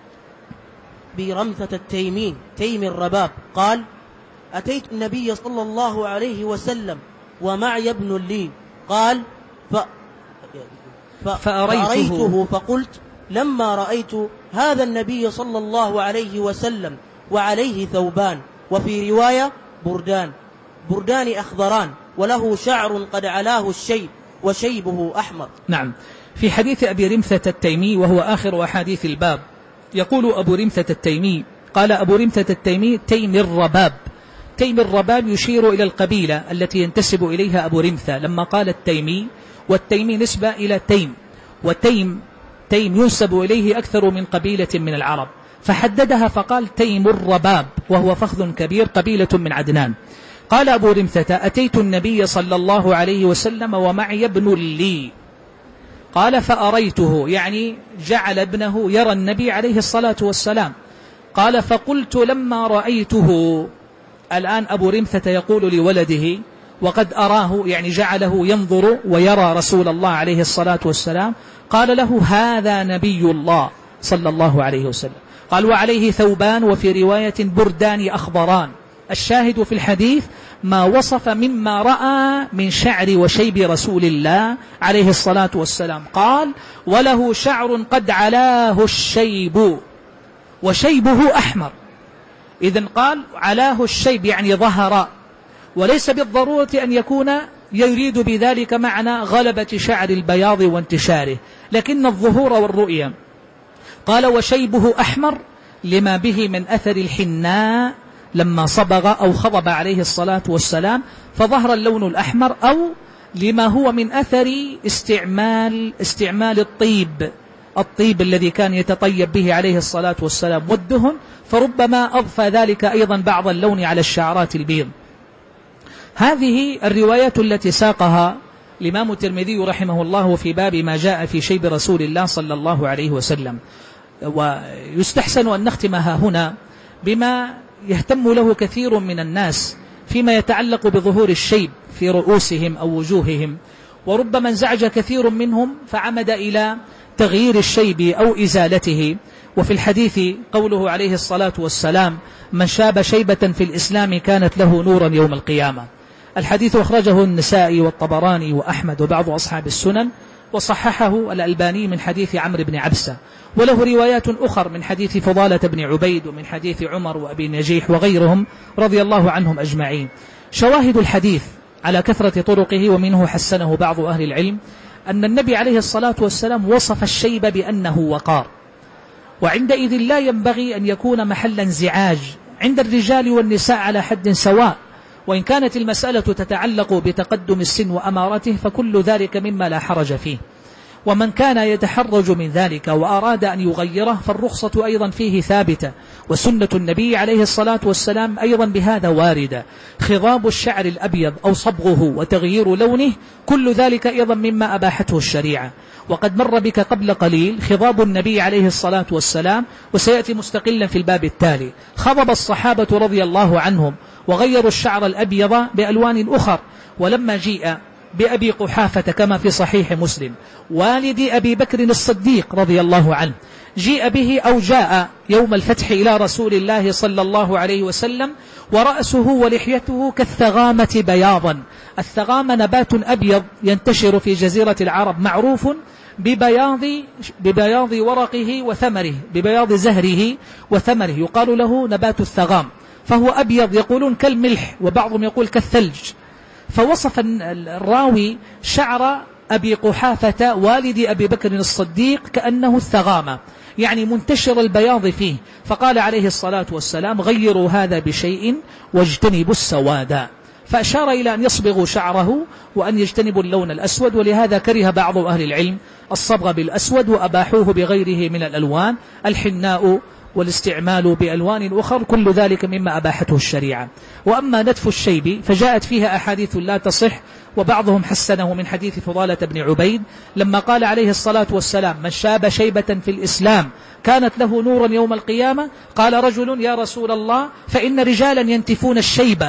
أبي رمثة التيمين تيم الرباب قال: أتيت النبي صلى الله عليه وسلم ومعي ابن لي، قال: ف... ف... فأريته. فأريته فقلت: لما رأيت هذا النبي صلى الله عليه وسلم وعليه ثوبان، وفي رواية بردان بردان أخضران، وله شعر قد علاه الشيب وشيبه أحمر. نعم. في حديث أبي رمثة التيمي وهو آخر أحاديث الباب يقول أبو رمثة التيمي قال أبو رمثة التيمي تيم الرباب. تيم الرباب يشير إلى القبيلة التي ينتسب إليها أبو رمثة لما قال التيمي، والتيمي نسبة إلى تيم، وتيم تيم ينسب إليه أكثر من قبيلة من العرب، فحددها فقال تيم الرباب، وهو فخذ كبير قبيلة من عدنان. قال أبو رمثة أتيت النبي صلى الله عليه وسلم ومعي ابن لي، قال فأريته، يعني جعل ابنه يرى النبي عليه الصلاة والسلام. قال فقلت لما رأيته، الآن أبو رمثة يقول لولده وقد أراه، يعني جعله ينظر ويرى رسول الله عليه الصلاة والسلام، قال له هذا نبي الله صلى الله عليه وسلم. قال وعليه ثوبان، وفي رواية بردان أخضران. الشاهد في الحديث ما وصف مما رأى من شعر وشيب رسول الله عليه الصلاة والسلام. قال وله شعر قد علاه الشيب وشيبه أحمر. إذن قال علاه الشيب يعني ظهر، وليس بالضرورة أن يكون يريد بذلك معنى غلبة شعر البياض وانتشاره، لكن الظهور والرؤية. قال وشيبه أحمر لما به من أثر الحناء لما صبغ أو خضب عليه الصلاة والسلام فظهر اللون الأحمر، أو لما هو من أثر استعمال استعمال الطيب الطيب الذي كان يتطيب به عليه الصلاة والسلام والدهن، فربما أضفى ذلك أيضا بعض اللون على الشعرات البيض. هذه الروايات التي ساقها الإمام الترمذي رحمه الله في باب ما جاء في شيب رسول الله صلى الله عليه وسلم. ويستحسن أن نختمها هنا بما يهتم له كثير من الناس فيما يتعلق بظهور الشيب في رؤوسهم أو وجوههم، وربما انزعج كثير منهم فعمد إلى تغيير الشيب أو إزالته. وفي الحديث قوله عليه الصلاة والسلام من شاب شيبة في الإسلام كانت له نورا يوم القيامة. الحديث أخرجه النسائي والطبراني وأحمد وبعض أصحاب السنن، وصححه الألباني من حديث عمرو بن عبسة، وله روايات أخر من حديث فضالة بن عبيد ومن حديث عمر وأبي نجيح وغيرهم رضي الله عنهم أجمعين. شواهد الحديث على كثرة طرقه، ومنه حسنه بعض أهل العلم، أن النبي عليه الصلاة والسلام وصف الشيب بأنه وقار، وعندئذ لا ينبغي أن يكون محل انزعاج عند الرجال والنساء على حد سواء، وإن كانت المسألة تتعلق بتقدم السن وأمارته فكل ذلك مما لا حرج فيه. ومن كان يتحرج من ذلك وأراد أن يغيره فالرخصة أيضا فيه ثابتة، وسنة النبي عليه الصلاة والسلام أيضا بهذا واردة. خضاب الشعر الأبيض أو صبغه وتغيير لونه كل ذلك أيضا مما أباحته الشريعة. وقد مر بك قبل قليل خضاب النبي عليه الصلاة والسلام، وسيأتي مستقلا في الباب التالي. خضب الصحابة رضي الله عنهم وغيروا الشعر الأبيض بألوان أخر. ولما جيء بأبي قحافة كما في صحيح مسلم والد أبي بكر الصديق رضي الله عنه، جيء به أو جاء يوم الفتح إلى رسول الله صلى الله عليه وسلم ورأسه ولحيته كالثغامة بياضا. الثغامة نبات أبيض ينتشر في جزيرة العرب، معروف ببياض, ببياض ورقه وثمره، ببياض زهره وثمره، يقال له نبات الثغام، فهو أبيض يقولون كالملح، وبعضهم يقول كالثلج. فوصف الراوي شعر أبي قحافة والد أبي بكر الصديق كأنه الثغامة، يعني منتشر البياض فيه، فقال عليه الصلاة والسلام غيروا هذا بشيء واجتنبوا السواد، فأشار إلى أن يصبغوا شعره وأن يجتنبوا اللون الأسود. ولهذا كره بعض أهل العلم الصبغ بالأسود وأباحوه بغيره من الألوان، الحناء والاستعمال بألوان أخر، كل ذلك مما أباحته الشريعة. وأما نتف الشيب فجاءت فيها أحاديث لا تصح، وبعضهم حسنه من حديث فضالة بن عبيد لما قال عليه الصلاة والسلام من شاب شيبة في الإسلام كانت له نورا يوم القيامة. قال رجل يا رسول الله فإن رجالا ينتفون الشيب،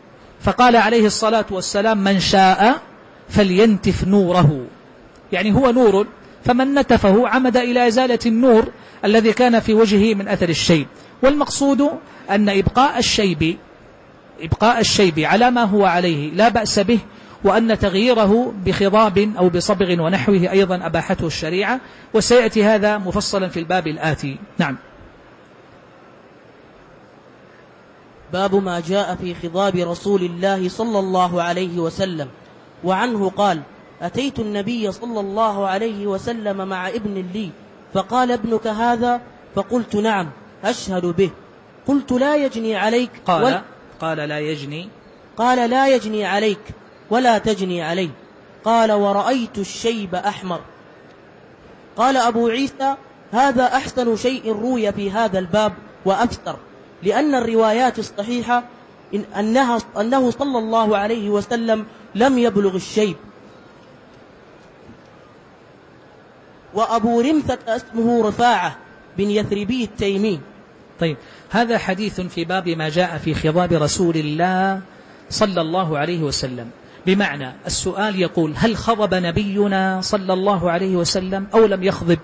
فقال عليه الصلاة والسلام من شاء فلينتف نوره، يعني هو نور، فمن نتفه عمد إلى إزالة النور الذي كان في وجهه من أثر الشيب. والمقصود أن إبقاء الشيب إبقاء الشيب على ما هو عليه لا بأس به، وأن تغييره بخضاب أو بصبغ ونحوه أيضا أباحته الشريعة، وسيأتي هذا مفصلا في الباب الآتي. نعم. باب ما جاء في خضاب رسول الله صلى الله عليه وسلم. وعنه قال: أتيت النبي صلى الله عليه وسلم مع ابن لي فقال: ابنك هذا؟ فقلت: نعم أشهد به. قلت: لا يجني عليك قال وال... قال لا يجني قال لا يجني عليك ولا تجني عليه. قال: ورأيت الشيب أحمر. قال أبو عيسى: هذا أحسن شيء روي في هذا الباب وأكثر، لأن الروايات الصحيحة إن أنها أنه صلى الله عليه وسلم لم يبلغ الشيب. وأبو رمثة اسمه رفاعة بن يثربي التيمي. طيب، هذا حديث في باب ما جاء في خضاب رسول الله صلى الله عليه وسلم، بمعنى السؤال يقول: هل خضب نبينا صلى الله عليه وسلم أو لم يخضب؟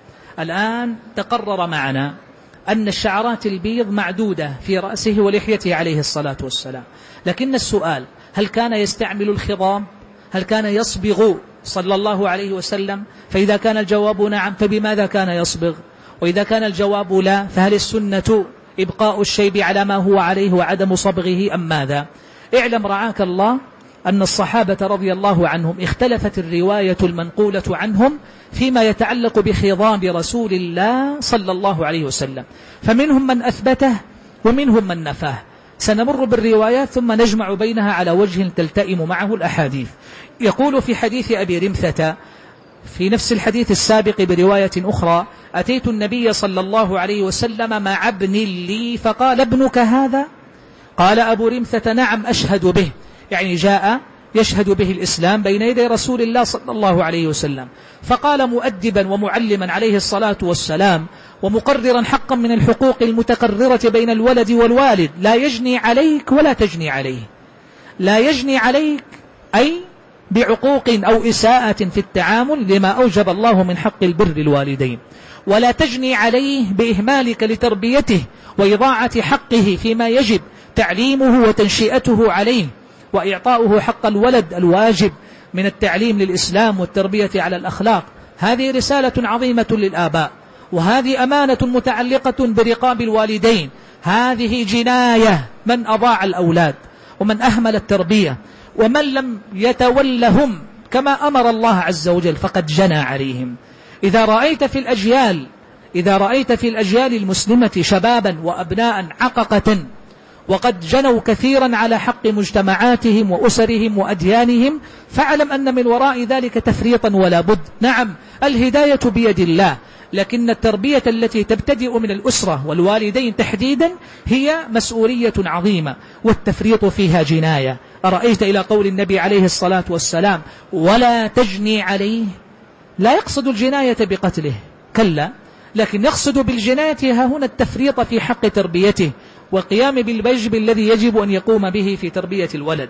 الآن تقرر معنا أن الشعرات البيض معدودة في رأسه ولحيته عليه الصلاة والسلام، لكن السؤال: هل كان يستعمل الخضاب؟ هل كان يصبغ صلى الله عليه وسلم؟ فإذا كان الجواب نعم فبماذا كان يصبغ؟ وإذا كان الجواب لا فهل السنة إبقاء الشيب على ما هو عليه وعدم صبغه أم ماذا؟ اعلم رعاك الله أن الصحابة رضي الله عنهم اختلفت الرواية المنقولة عنهم فيما يتعلق بخضاب رسول الله صلى الله عليه وسلم، فمنهم من أثبته ومنهم من نفاه. سنمر بالروايات ثم نجمع بينها على وجه تلتئم معه الأحاديث. يقول في حديث أبي رمثة في نفس الحديث السابق برواية أخرى: أتيت النبي صلى الله عليه وسلم مع ابن لي فقال: ابنك هذا؟ قال أبو رمثة: نعم أشهد به، يعني جاء يشهد به الإسلام بين يدي رسول الله صلى الله عليه وسلم. فقال مؤدبا ومعلما عليه الصلاة والسلام ومقررا حقا من الحقوق المتقررة بين الولد والوالد: لا يجني عليك ولا تجني عليه. لا يجني عليك أي بعقوق أو إساءة في التعامل لما أوجب الله من حق البر الوالدين، ولا تجني عليه بإهمالك لتربيته وإضاعة حقه فيما يجب تعليمه وتنشئته عليه وإعطاؤه حق الولد الواجب من التعليم للإسلام والتربية على الأخلاق. هذه رسالة عظيمة للآباء، وهذه أمانة متعلقة برقاب الوالدين. هذه جناية من أضاع الأولاد ومن أهمل التربية ومن لم يتولهم كما أمر الله عز وجل فقد جنى عليهم. إذا رأيت في الأجيال إذا رأيت في الأجيال المسلمة شبابا وأبناء عققة وقد جنوا كثيرا على حق مجتمعاتهم وأسرهم وأديانهم، فاعلم أن من وراء ذلك تفريطا ولا بد. نعم، الهداية بيد الله، لكن التربية التي تبتدئ من الأسرة والوالدين تحديدا هي مسؤولية عظيمة، والتفريط فيها جناية. أرأيت إلى قول النبي عليه الصلاة والسلام: ولا تجني عليه؟ لا يقصد الجناية بقتله، كلا، لكن يقصد بالجناية ها هنا التفريط في حق تربيته والقيام بالواجب الذي يجب أن يقوم به في تربية الولد.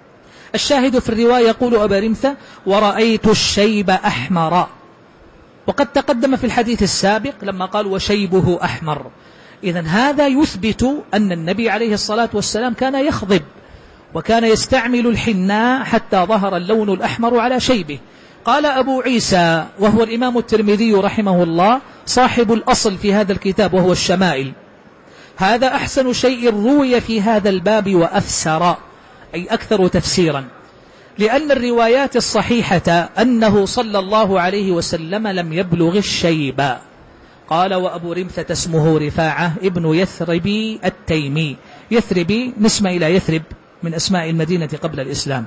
الشاهد في الرواية يقول أبا رمثة: ورأيت الشيب أحمر. وقد تقدم في الحديث السابق لما قال: وشيبه أحمر. إذن هذا يثبت أن النبي عليه الصلاة والسلام كان يخضب وكان يستعمل الحناء حتى ظهر اللون الأحمر على شيبه. قال أبو عيسى وهو الإمام الترمذي رحمه الله صاحب الأصل في هذا الكتاب وهو الشمائل: هذا أحسن شيء روي في هذا الباب وأفسر، أي أكثر تفسيرا، لأن الروايات الصحيحة أنه صلى الله عليه وسلم لم يبلغ الشيب. قال: وأبو رمثة اسمه رفاعة ابن يثربي التيمي. يثربي نسمة إلى يثرب من أسماء المدينة قبل الإسلام.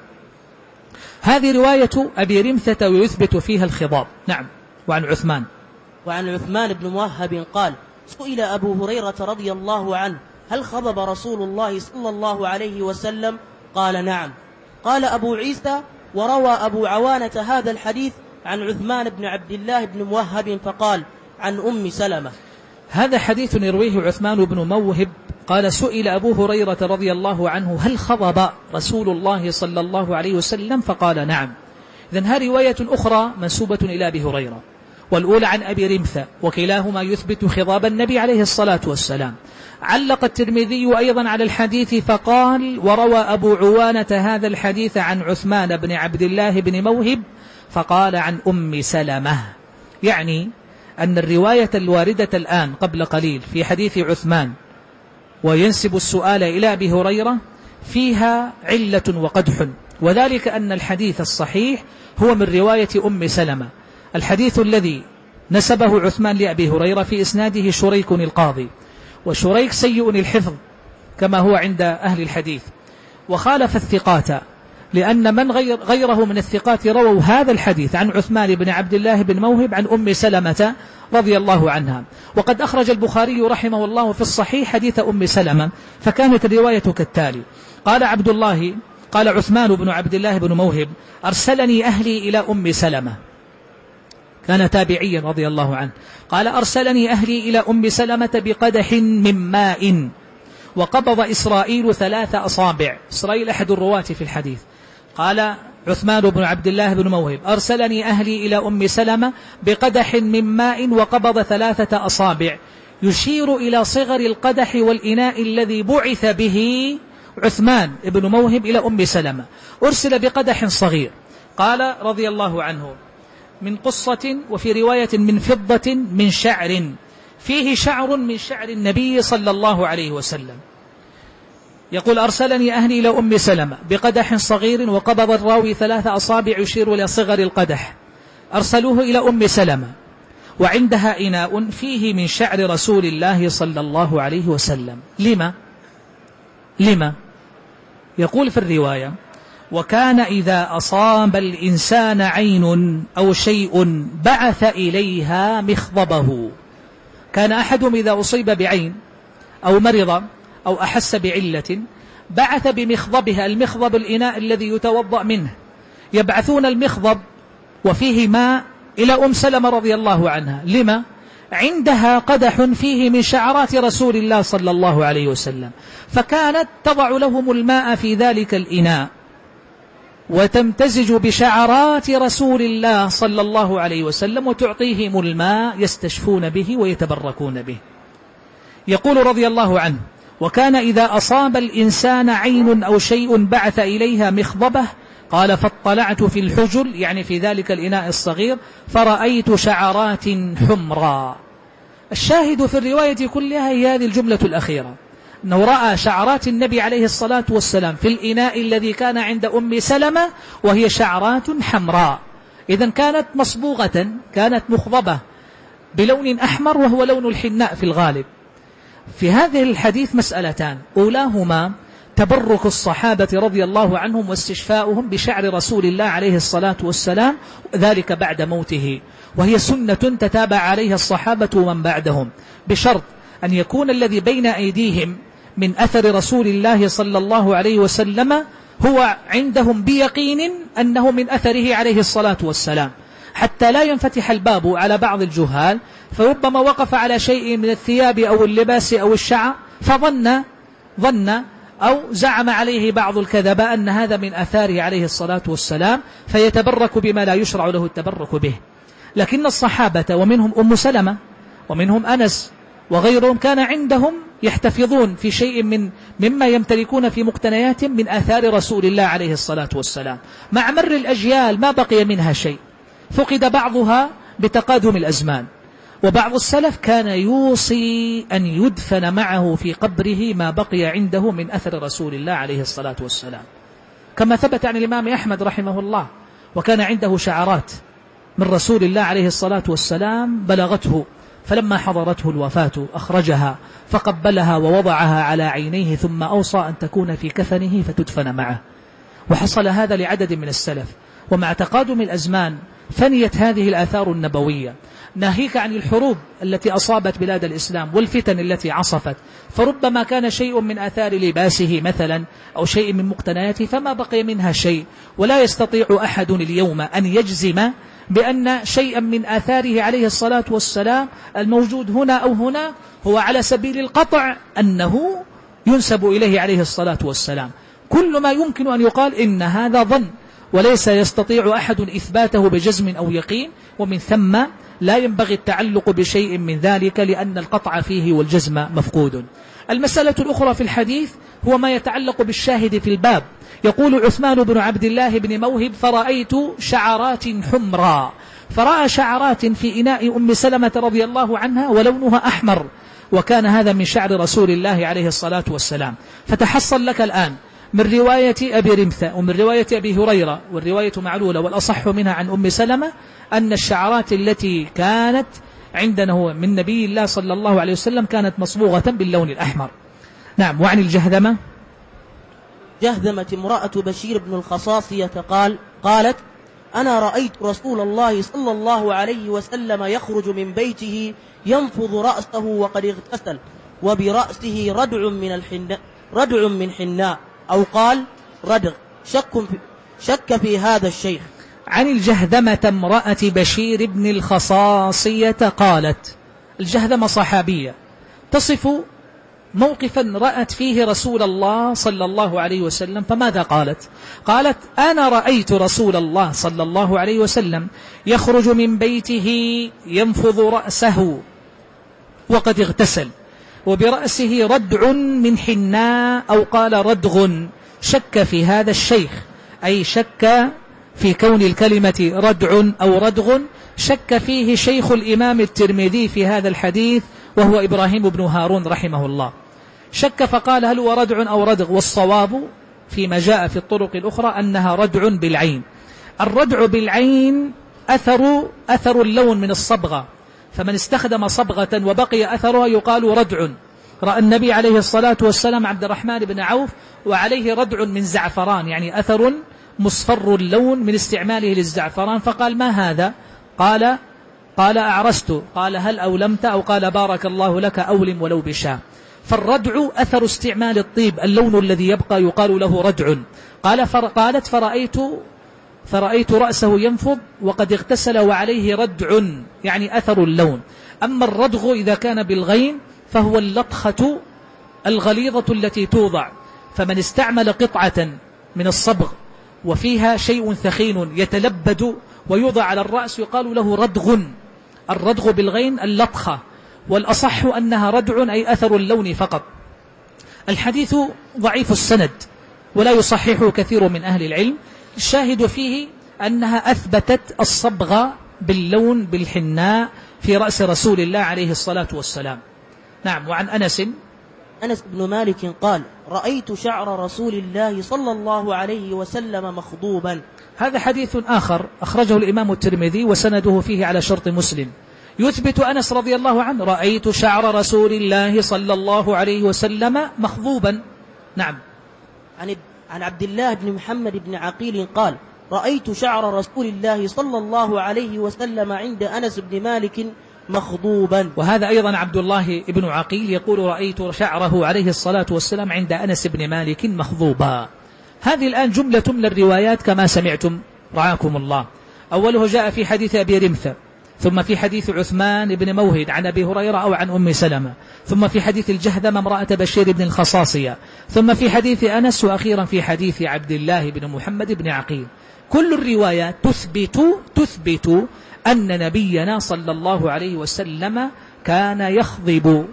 هذه رواية أبي رمثة ويثبت فيها الخضاب. نعم. وعن عثمان وعن عثمان بن موهب قال: سئل أبو هريرة رضي الله عنه: هل خضب رسول الله صلى الله عليه وسلم؟ قال: نعم. قال أبو عيسى: وروى أبو عوانة هذا الحديث عن عثمان بن عبد الله بن موهب فقال: عن أم سلمة. هذا حديث يرويه عثمان بن موهب قال: سئل أبو هريرة رضي الله عنه: هل خضب رسول الله صلى الله عليه وسلم؟ فقال: نعم. إذن هذه رواية أخرى منسوبة إلى أبي هريرة، والأولى عن أبي رمثة، وكلاهما يثبت خضاب النبي عليه الصلاة والسلام. علق الترمذي أيضا على الحديث فقال: وروى أبو عوانة هذا الحديث عن عثمان بن عبد الله بن موهب فقال: عن أم سلمة. يعني أن الرواية الواردة الآن قبل قليل في حديث عثمان وينسب السؤال إلى أبي هريرة فيها علة وقدح، وذلك أن الحديث الصحيح هو من رواية أم سلمة. الحديث الذي نسبه عثمان لأبي هريرة في إسناده شريك القاضي، وشريك سيء الحفظ كما هو عند أهل الحديث، وخالف الثقات، لأن من غير غيره من الثقات رووا هذا الحديث عن عثمان بن عبد الله بن موهب عن أم سلمة رضي الله عنها. وقد أخرج البخاري رحمه الله في الصحيح حديث أم سلمة، فكانت الرواية كالتالي: قال عبد الله قال عثمان بن عبد الله بن موهب: أرسلني أهلي إلى أم سلمة، كان تابعيا رضي الله عنه، قال: أرسلني أهلي إلى أم سلمة بقدح من ماء، وقبض إسرائيل ثلاث أصابع. إسرائيل أحد الرواة في الحديث. قال عثمان بن عبد الله بن موهب: أرسلني أهلي إلى أم سلمة بقدح من ماء وقبض ثلاثة أصابع، يشير إلى صغر القدح والإناء الذي بعث به عثمان بن موهب إلى أم سلمة. أرسل بقدح صغير، قال رضي الله عنه: من قصة، وفي رواية من فضة من شعر، فيه شعر من شعر النبي صلى الله عليه وسلم. يقول: أرسلني أهلي إلى أم سلمة بقدح صغير وقبض الراوي ثلاث أصابع يشير إلى صغر القدح. أرسلوه إلى أم سلمة وعندها إناء فيه من شعر رسول الله صلى الله عليه وسلم. لما؟ لما؟ يقول في الرواية: وكان إذا أصاب الإنسان عين أو شيء بعث إليها مخضبه. كان أحدهم إذا أصيب بعين أو مرض أو أحس بعلة بعث بمخضبها. المخضب الإناء الذي يتوضأ منه، يبعثون المخضب وفيه ماء إلى أم سلمة رضي الله عنها. لما؟ عندها قدح فيه من شعرات رسول الله صلى الله عليه وسلم، فكانت تضع لهم الماء في ذلك الإناء وتمتزج بشعرات رسول الله صلى الله عليه وسلم وتعطيهم الماء يستشفون به ويتبركون به. يقول رضي الله عنه: وكان إذا أصاب الإنسان عين أو شيء بعث إليها مخضبه. قال: فاطلعت في الحجل، يعني في ذلك الإناء الصغير، فرأيت شعرات حمراء. الشاهد في الرواية كلها هي هذه الجملة الأخيرة، أنه رأى شعرات النبي عليه الصلاة والسلام في الإناء الذي كان عند أم سلمة، وهي شعرات حمراء. إذن كانت مصبوغة، كانت مخضبة بلون أحمر وهو لون الحناء في الغالب. في هذه الحديث مسألتان: أولاهما تبرك الصحابة رضي الله عنهم واستشفاؤهم بشعر رسول الله عليه الصلاة والسلام، ذلك بعد موته، وهي سنة تتابع عليها الصحابة ومن بعدهم، بشرط أن يكون الذي بين أيديهم من أثر رسول الله صلى الله عليه وسلم هو عندهم بيقين أنه من أثره عليه الصلاة والسلام، حتى لا ينفتح الباب على بعض الجهال، فربما وقف على شيء من الثياب أو اللباس أو الشعر فظن ظن أو زعم عليه بعض الكذباء أن هذا من أثاره عليه الصلاة والسلام، فيتبرك بما لا يشرع له التبرك به. لكن الصحابة ومنهم أم سلمة ومنهم أنس وغيرهم كان عندهم يحتفظون في شيء من مما يمتلكون في مقتنيات من آثار رسول الله عليه الصلاة والسلام. مع مر الأجيال ما بقي منها شيء، فقد بعضها بتقادم الأزمان. وبعض السلف كان يوصي أن يدفن معه في قبره ما بقي عنده من أثر رسول الله عليه الصلاة والسلام، كما ثبت عن الإمام أحمد رحمه الله، وكان عنده شعرات من رسول الله عليه الصلاة والسلام بلغته، فلما حضرته الوفاة أخرجها فقبلها ووضعها على عينيه، ثم أوصى أن تكون في كفنه فتدفن معه. وحصل هذا لعدد من السلف. ومع تقادم الأزمان فنيت هذه الآثار النبوية، ناهيك عن الحروب التي أصابت بلاد الإسلام والفتن التي عصفت، فربما كان شيء من آثار لباسه مثلا أو شيء من مقتنياته فما بقي منها شيء، ولا يستطيع أحد اليوم أن يجزم بأن شيئا من آثاره عليه الصلاة والسلام الموجود هنا أو هنا هو على سبيل القطع أنه ينسب إليه عليه الصلاة والسلام. كل ما يمكن أن يقال إن هذا ظن، وليس يستطيع أحد إثباته بجزم أو يقين، ومن ثم لا ينبغي التعلق بشيء من ذلك لأن القطع فيه والجزم مفقود. المسألة الأخرى في الحديث هو ما يتعلق بالشاهد في الباب. يقول عثمان بن عبد الله بن موهب: فرأيت شعرات حمراء، فرأى شعرات في إناء أم سلمة رضي الله عنها ولونها أحمر. وكان هذا من شعر رسول الله عليه الصلاة والسلام. فتحصل لك الآن من رواية أبي رمثة ومن رواية أبي هريرة، والرواية معلولة والأصح منها عن أم سلمة، أن الشعرات التي كانت عندنا هو من نبي الله صلى الله عليه وسلم كانت مصبوغة باللون الأحمر. نعم. وعن الجهذمة، جهذمة امرأة بشير بن الخصاصية قال قالت: أنا رأيت رسول الله صلى الله عليه وسلم يخرج من بيته ينفض رأسه وقد اغتسل، وبرأسه ردع من الحناء ردع من حناء، أو قال ردغ. شك في, شك في هذا الشيخ. عن الجهذمة امرأة بشير بن الخصاصية قالت، الجهذمة صحابية تصف موقفا رأت فيه رسول الله صلى الله عليه وسلم، فماذا قالت؟ قالت: أنا رأيت رسول الله صلى الله عليه وسلم يخرج من بيته ينفض رأسه وقد اغتسل، وبرأسه ردع من حناء، أو قال ردغ. شك في هذا الشيخ، أي شك في كون الكلمة ردع أو ردغ، شك فيه شيخ الإمام الترمذي في هذا الحديث، وهو إبراهيم بن هارون رحمه الله. شك فقال: هل هو ردع أو ردغ؟ والصواب فيما جاء في الطرق الأخرى أنها ردع بالعين. الردع بالعين أثر أثر اللون من الصبغة، فمن استخدم صبغة وبقي أثرها يقال ردع. رأى النبي عليه الصلاة والسلام عبد الرحمن بن عوف وعليه ردع من زعفران، يعني أثر مصفر اللون من استعماله للزعفران، فقال: ما هذا؟ قال قال أعرست. قال: هل أولمت؟ أو قال: بارك الله لك، أولم ولو بشاة. فالردع أثر استعمال الطيب، اللون الذي يبقى يقال له ردع. قال قالت: فرأيت فرأيت رأسه ينفض وقد اغتسل وعليه ردع، يعني أثر اللون. أما الردغ إذا كان بالغين فهو اللطخة الغليظة التي توضع، فمن استعمل قطعة من الصبغ وفيها شيء ثخين يتلبد ويوضع على الرأس يقال له ردغ. الردغ بالغين اللطخة، والأصح أنها ردع أي أثر اللون فقط. الحديث ضعيف السند ولا يصححه كثير من أهل العلم. الشاهد فيه أنها أثبتت الصبغ باللون بالحناء في رأس رسول الله عليه الصلاة والسلام. نعم. وعن أنس أنس بن مالك قال: رأيت شعر رسول الله صلى الله عليه وسلم مخضوبا. هذا حديث آخر أخرجه الإمام الترمذي وسنده فيه على شرط مسلم، يثبت أنس رضي الله عنه: رأيت شعر رسول الله صلى الله عليه وسلم مخضوبا. نعم. عن عن عبد الله بن محمد بن عقيل قال: رأيت شعر رسول الله صلى الله عليه وسلم عند أنس بن مالك مخضوبا. وهذا أيضا عبد الله بن عقيل يقول: رأيت شعره عليه الصلاة والسلام عند أنس بن مالك مخضوبا. هذه الآن جملة من الروايات كما سمعتم رعاكم الله. أوله جاء في حديث أبي رمثة، ثم في حديث عثمان بن موهد عن أبي هريرة أو عن أم سلمة، ثم في حديث الجهذمة امرأة بشير بن الخصاصية، ثم في حديث أنس، وأخيرا في حديث عبد الله بن محمد بن عقيل. كل الروايات تثبت تثبت أن نبينا صلى الله عليه وسلم كان يخضب.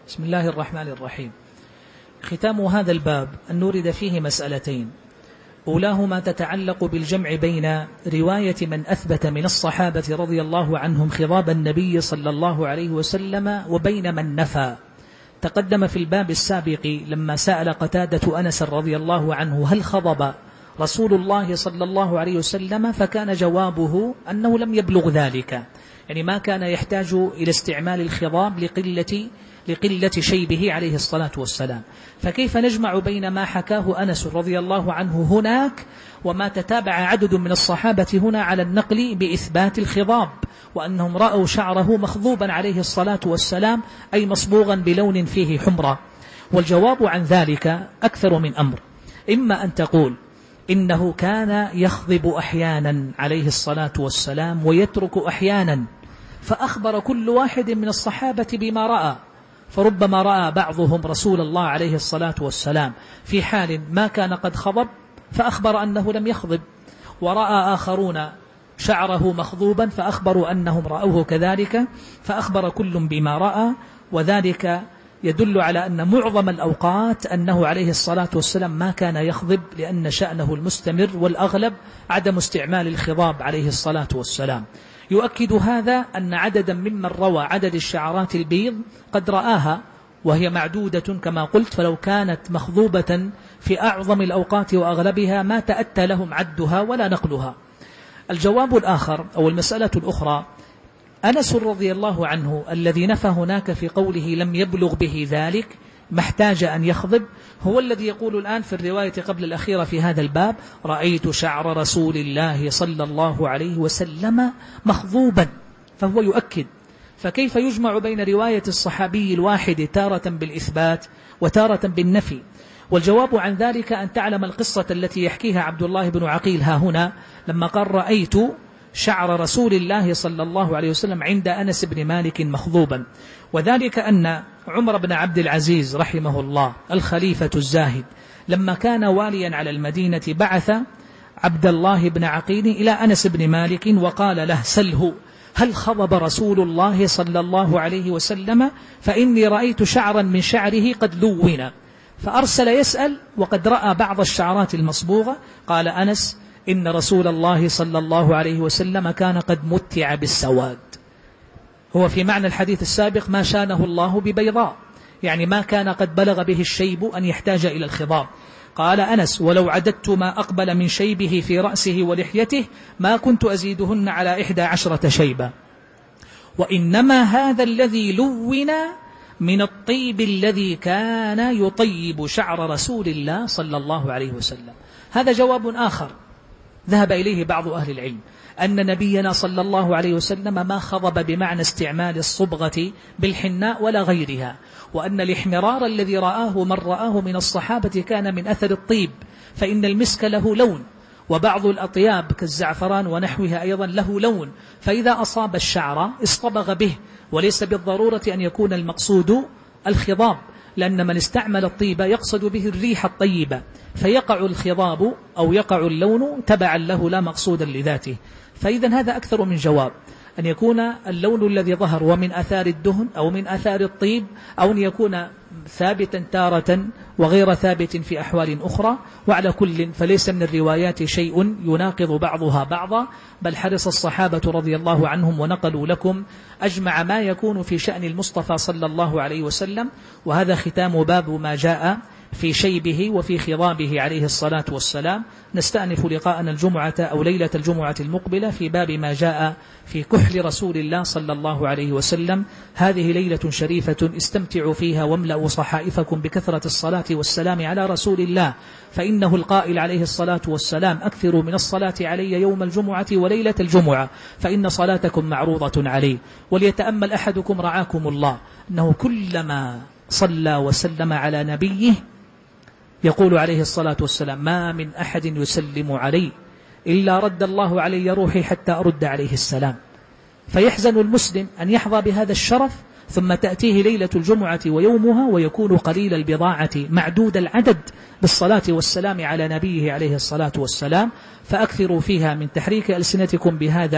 بسم الله الرحمن الرحيم. ختام هذا الباب أن نورد فيه مسألتين، أولاهما تتعلق بالجمع بين رواية من أثبت من الصحابة رضي الله عنهم خضاب النبي صلى الله عليه وسلم وبين من نفى. تقدم في الباب السابق لما سأل قتادة أنس رضي الله عنه هل خضب رسول الله صلى الله عليه وسلم، فكان جوابه أنه لم يبلغ ذلك، يعني ما كان يحتاج إلى استعمال الخضاب لقلة لقلة شيبه عليه الصلاة والسلام. فكيف نجمع بين ما حكاه أنس رضي الله عنه هناك وما تتابع عدد من الصحابة هنا على النقل بإثبات الخضاب، وأنهم رأوا شعره مخضوبا عليه الصلاة والسلام، أي مصبوغا بلون فيه حمرة؟ والجواب عن ذلك أكثر من أمر. إما أن تقول إنه كان يخضب أحيانا عليه الصلاة والسلام ويترك أحيانا، فأخبر كل واحد من الصحابة بما رأى، فربما رأى بعضهم رسول الله عليه الصلاة والسلام في حال ما كان قد خضب فأخبر أنه لم يخضب، ورأى آخرون شعره مخضوبا فأخبروا أنهم رأوه كذلك، فأخبر كل بما رأى. وذلك يدل على أن معظم الأوقات أنه عليه الصلاة والسلام ما كان يخضب، لأن شأنه المستمر والأغلب عدم استعمال الخضاب عليه الصلاة والسلام. يؤكد هذا أن عددا ممن روى عدد الشعرات البيض قد رآها وهي معدودة كما قلت، فلو كانت مخضوبة في أعظم الأوقات وأغلبها ما تأتى لهم عدها ولا نقلها. الجواب الآخر أو المسألة الأخرى، أنس رضي الله عنه الذي نفى هناك في قوله لم يبلغ به ذلك ما احتاج أن يخضب، هو الذي يقول الآن في الرواية قبل الأخيرة في هذا الباب رأيت شعر رسول الله صلى الله عليه وسلم مخضوبا، فهو يؤكد. فكيف يجمع بين رواية الصحابي الواحد تارة بالإثبات وتارة بالنفي؟ والجواب عن ذلك أن تعلم القصة التي يحكيها عبد الله بن عقيل ها هنا لما قال رأيت شعر رسول الله صلى الله عليه وسلم عند أنس بن مالك مخضوبا، وذلك أن عمر بن عبد العزيز رحمه الله الخليفة الزاهد لما كان واليا على المدينة بعث عبد الله بن عقيل إلى أنس بن مالك وقال له سله هل خضب رسول الله صلى الله عليه وسلم، فإني رأيت شعرا من شعره قد لون. فأرسل يسأل وقد رأى بعض الشعرات المصبوغة. قال أنس إن رسول الله صلى الله عليه وسلم كان قد متع بالسواد، هو في معنى الحديث السابق ما شانه الله ببيضاء، يعني ما كان قد بلغ به الشيب أن يحتاج إلى الخضاب. قال أنس ولو عددت ما أقبل من شيبه في رأسه ولحيته ما كنت أزيدهن على إحدى عشرة شيبة، وإنما هذا الذي لون من الطيب الذي كان يطيب شعر رسول الله صلى الله عليه وسلم. هذا جواب آخر ذهب إليه بعض أهل العلم، أن نبينا صلى الله عليه وسلم ما خضب بمعنى استعمال الصبغة بالحناء ولا غيرها، وأن الاحمرار الذي رآه من رآه من الصحابة كان من أثر الطيب، فإن المسك له لون، وبعض الأطياب كالزعفران ونحوها أيضا له لون، فإذا أصاب الشعر اصطبغ به، وليس بالضرورة أن يكون المقصود الخضاب، لأن من استعمل الطيب يقصد به الريح الطيبة، فيقع الخضاب أو يقع اللون تبعا له لا مقصودا لذاته. فإذا هذا أكثر من جواب، أن يكون اللون الذي ظهر ومن أثار الدهن أو من أثار الطيب، أو أن يكون ثابتا تارة وغير ثابت في أحوال أخرى. وعلى كل فليس من الروايات شيء يناقض بعضها بعضا، بل حرص الصحابة رضي الله عنهم ونقلوا لكم أجمع ما يكون في شأن المصطفى صلى الله عليه وسلم. وهذا ختام باب ما جاء في شيبه وفي خضابه عليه الصلاة والسلام. نستأنف لقاءنا الجمعة أو ليلة الجمعة المقبلة في باب ما جاء في كحل رسول الله صلى الله عليه وسلم. هذه ليلة شريفة استمتعوا فيها واملأوا صحائفكم بكثرة الصلاة والسلام على رسول الله، فإنه القائل عليه الصلاة والسلام أكثروا من الصلاة علي يوم الجمعة وليلة الجمعة فإن صلاتكم معروضة علي. وليتأمل أحدكم رعاكم الله أنه كلما صلى وسلم على نبيه يقول عليه الصلاة والسلام ما من أحد يسلم علي إلا رد الله علي روحي حتى أرد عليه السلام. فيحزن المسلم أن يحظى بهذا الشرف ثم تأتيه ليلة الجمعة ويومها ويكون قليل البضاعة معدود العدد بالصلاة والسلام على نبيه عليه الصلاة والسلام. فأكثروا فيها من تحريك ألسنتكم بهذا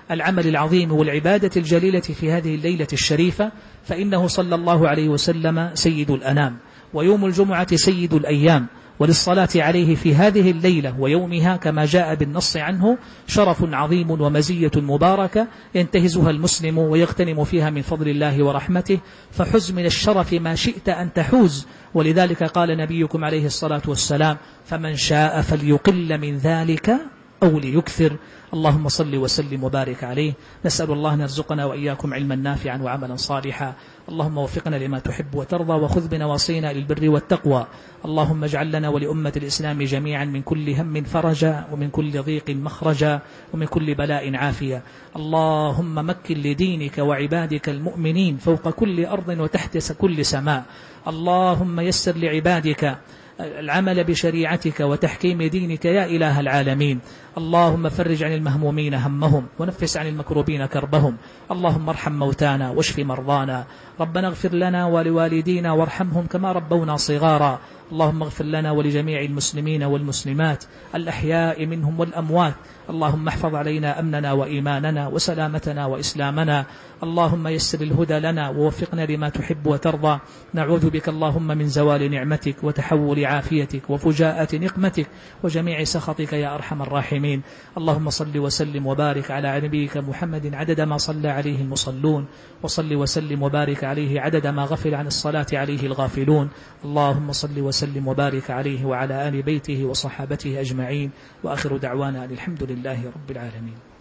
العمل العظيم والعبادة الجليلة في هذه الليلة الشريفة، فإنه صلى الله عليه وسلم سيد الأنام، ويوم الجمعة سيد الأيام، وللصلاة عليه في هذه الليلة ويومها كما جاء بالنص عنه شرف عظيم ومزية مباركة ينتهزها المسلم ويغتنم فيها من فضل الله ورحمته، فحز من الشرف ما شئت أن تحوز. ولذلك قال نبيكم عليه الصلاة والسلام: فمن شاء فليقل من ذلك أو ليكثر. اللهم صل وسلم وبارك عليه. نسأل الله أن يرزقنا وإياكم علما نافعا وعملا صالحا. اللهم وفقنا لما تحب وترضى، وخذ بنواصينا للبر والتقوى. اللهم اجعل لنا ولأمة الإسلام جميعا من كل هم فرجا، ومن كل ضيق مخرجا، ومن كل بلاء عافية. اللهم مكن لدينك وعبادك المؤمنين فوق كل أرض وتحت كل سماء. اللهم يسر لعبادك العمل بشريعتك وتحكيم دينك يا إله العالمين. اللهم فرج عن المهمومين همهم، ونفس عن المكروبين كربهم. اللهم ارحم موتانا واشف مرضانا. ربنا اغفر لنا ولوالدينا وارحمهم كما ربونا صغارا. اللهم اغفر لنا ولجميع المسلمين والمسلمات الأحياء منهم والأموات. اللهم احفظ علينا أمننا وإيماننا وسلامتنا وإسلامنا. اللهم يسر الهدى لنا ووفقنا لما تحب وترضى. نعوذ بك اللهم من زوال نعمتك وتحول عافيتك وفجاءة نقمتك وجميع سخطك يا أرحم الراحمين. اللهم صل وسلم وبارك على نبيك محمد عدد ما صلى عليه المصلون، وصل وسلم وبارك عليه عدد ما غفل عن الصلاة عليه الغافلون. اللهم صل وسلم وبارك عليه وعلى آل بيته وصحابته أجمعين، وآخر دعوانا الحمد لله رب العالمين.